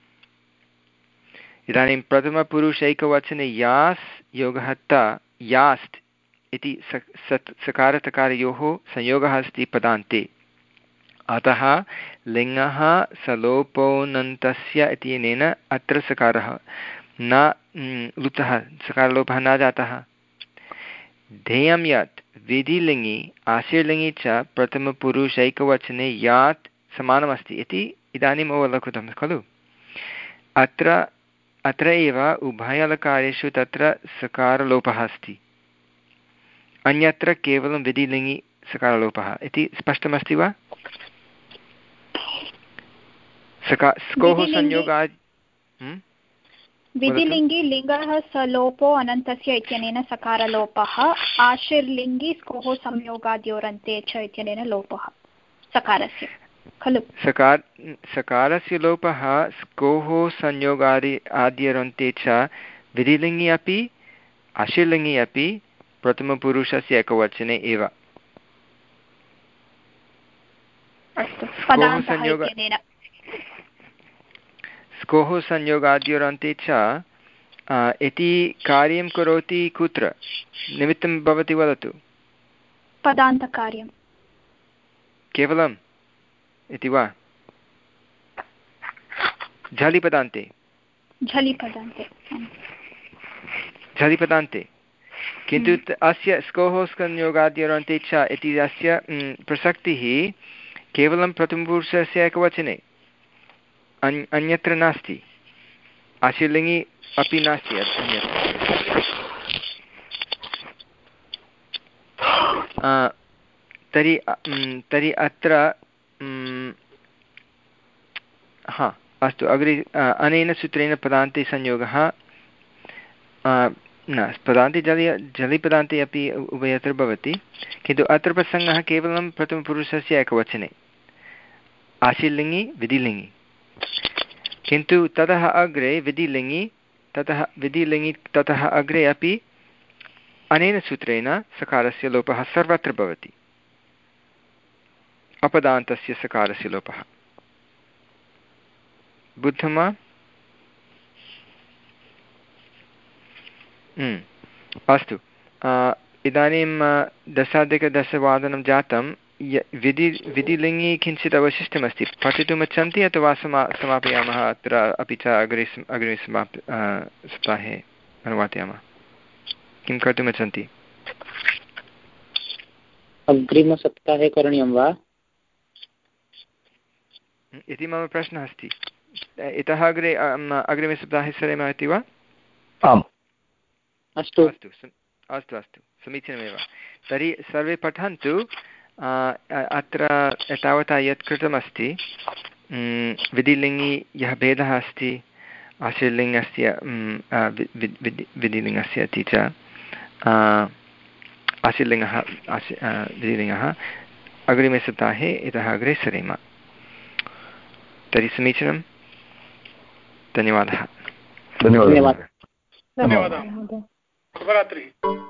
इदानीं प्रथमपुरुषैकवचने यास् योगः त यास्त् इति सकारतकारयोः संयोगः अस्ति पदान्ते अतः लिङ्गः सलोपोऽनन्तस्य इत्यनेन अत्र सकारः न लुप्तः सकारलोपः न जातः ध्येयं यत् विधिलिङ्गि आशीर्लिङ्गि च प्रथमपुरुषैकवचने यात् समानमस्ति इति इदानीम् अवलोकितं खलु अत्र अत्र एव उभयलकारेषु तत्र सकारलोपः अस्ति अन्यत्र केवलं विधिलिङ्गि सकारलोपः इति स्पष्टमस्ति वा सका स्कोः संयोगात् विधिलिङ्गि लिङ्गः सलोपो अनन्तस्य इत्यनेन सकारलोपः आशीर्लिङ्गि स्कोः संयोगाद्योरन्ते च इत्यनेन लोपः सकारस्य खलु सकार सकारस्य लोपः स्कोः संयोगादि आद्यरन्ते च विधिलिङ्गि अपि आशीर्लिङ्गि अपि प्रथमपुरुषस्य एकवचने एव स्कोः संयोगाद्योरन्ते च इति कार्यं करोति कुत्र निमित्तं भवति वदतु पदान्तकार्यं केवलम् इति वा झलिपदान्ते झलिपदान्ते झलिपदान्ते किन्तु अस्य स्कोः संयोगाद्योरन्ते च इति अस्य प्रसक्तिः केवलं प्रथमपुरुषस्य एकवचने अन्य अन्यत्र नास्ति आशीर्लिङ्गि अपि नास्ति अन्यत्र तर्हि तर्हि अत्र हा अस्तु अग्रे अनेन सूत्रेण पदान्ते संयोगः न पदान्ते जलि जलिपदान्ते अपि उभयत्र भवति किन्तु अत्र प्रसङ्गः केवलं प्रथमपुरुषस्य एकवचने आशीर्लिङ्गि विधिलिङ्गि किन्तु ततः अग्रे विधिलिङ्गि ततः विधिलिङ्गि ततः अग्रे अपि अनेन सूत्रेण सकारस्य लोपः सर्वत्र भवति अपदान्तस्य सकारस्य लोपः बुद्धं वा अस्तु इदानीं दशाधिकदशवादनं जातं विधि विधिलिङ्गि किञ्चित् अवशिष्टमस्ति पठितुम् इच्छन्ति अथवा समा समापयामः अत्र अपि च अग्रे अग्रिमे समाप् सप्ताहे अनुवादयामः किं कर्तुम् इच्छन्ति अग्रिमसप्ताहे करणीयं वा इति मम प्रश्नः अस्ति इतः अग्रे अग्रिमे सप्ताहे सरेम इति वा आम् अस्तु अस्तु अस्तु अस्तु समीचीनमेव तर्हि सर्वे पठन्तु अत्र एतावता यत् कृतमस्ति विधिलिङ्गि यः भेदः अस्ति आशीर्लिङ्गस्य विधिलिङ्गस्य इति च आशीर्लिङ्गः आशी विधिलिङ्गः अग्रिमे सप्ताहे इतः अग्रे सरेम तर्हि समीचीनं धन्यवादः धन्यवादः धन्यवादः शुभरात्रिः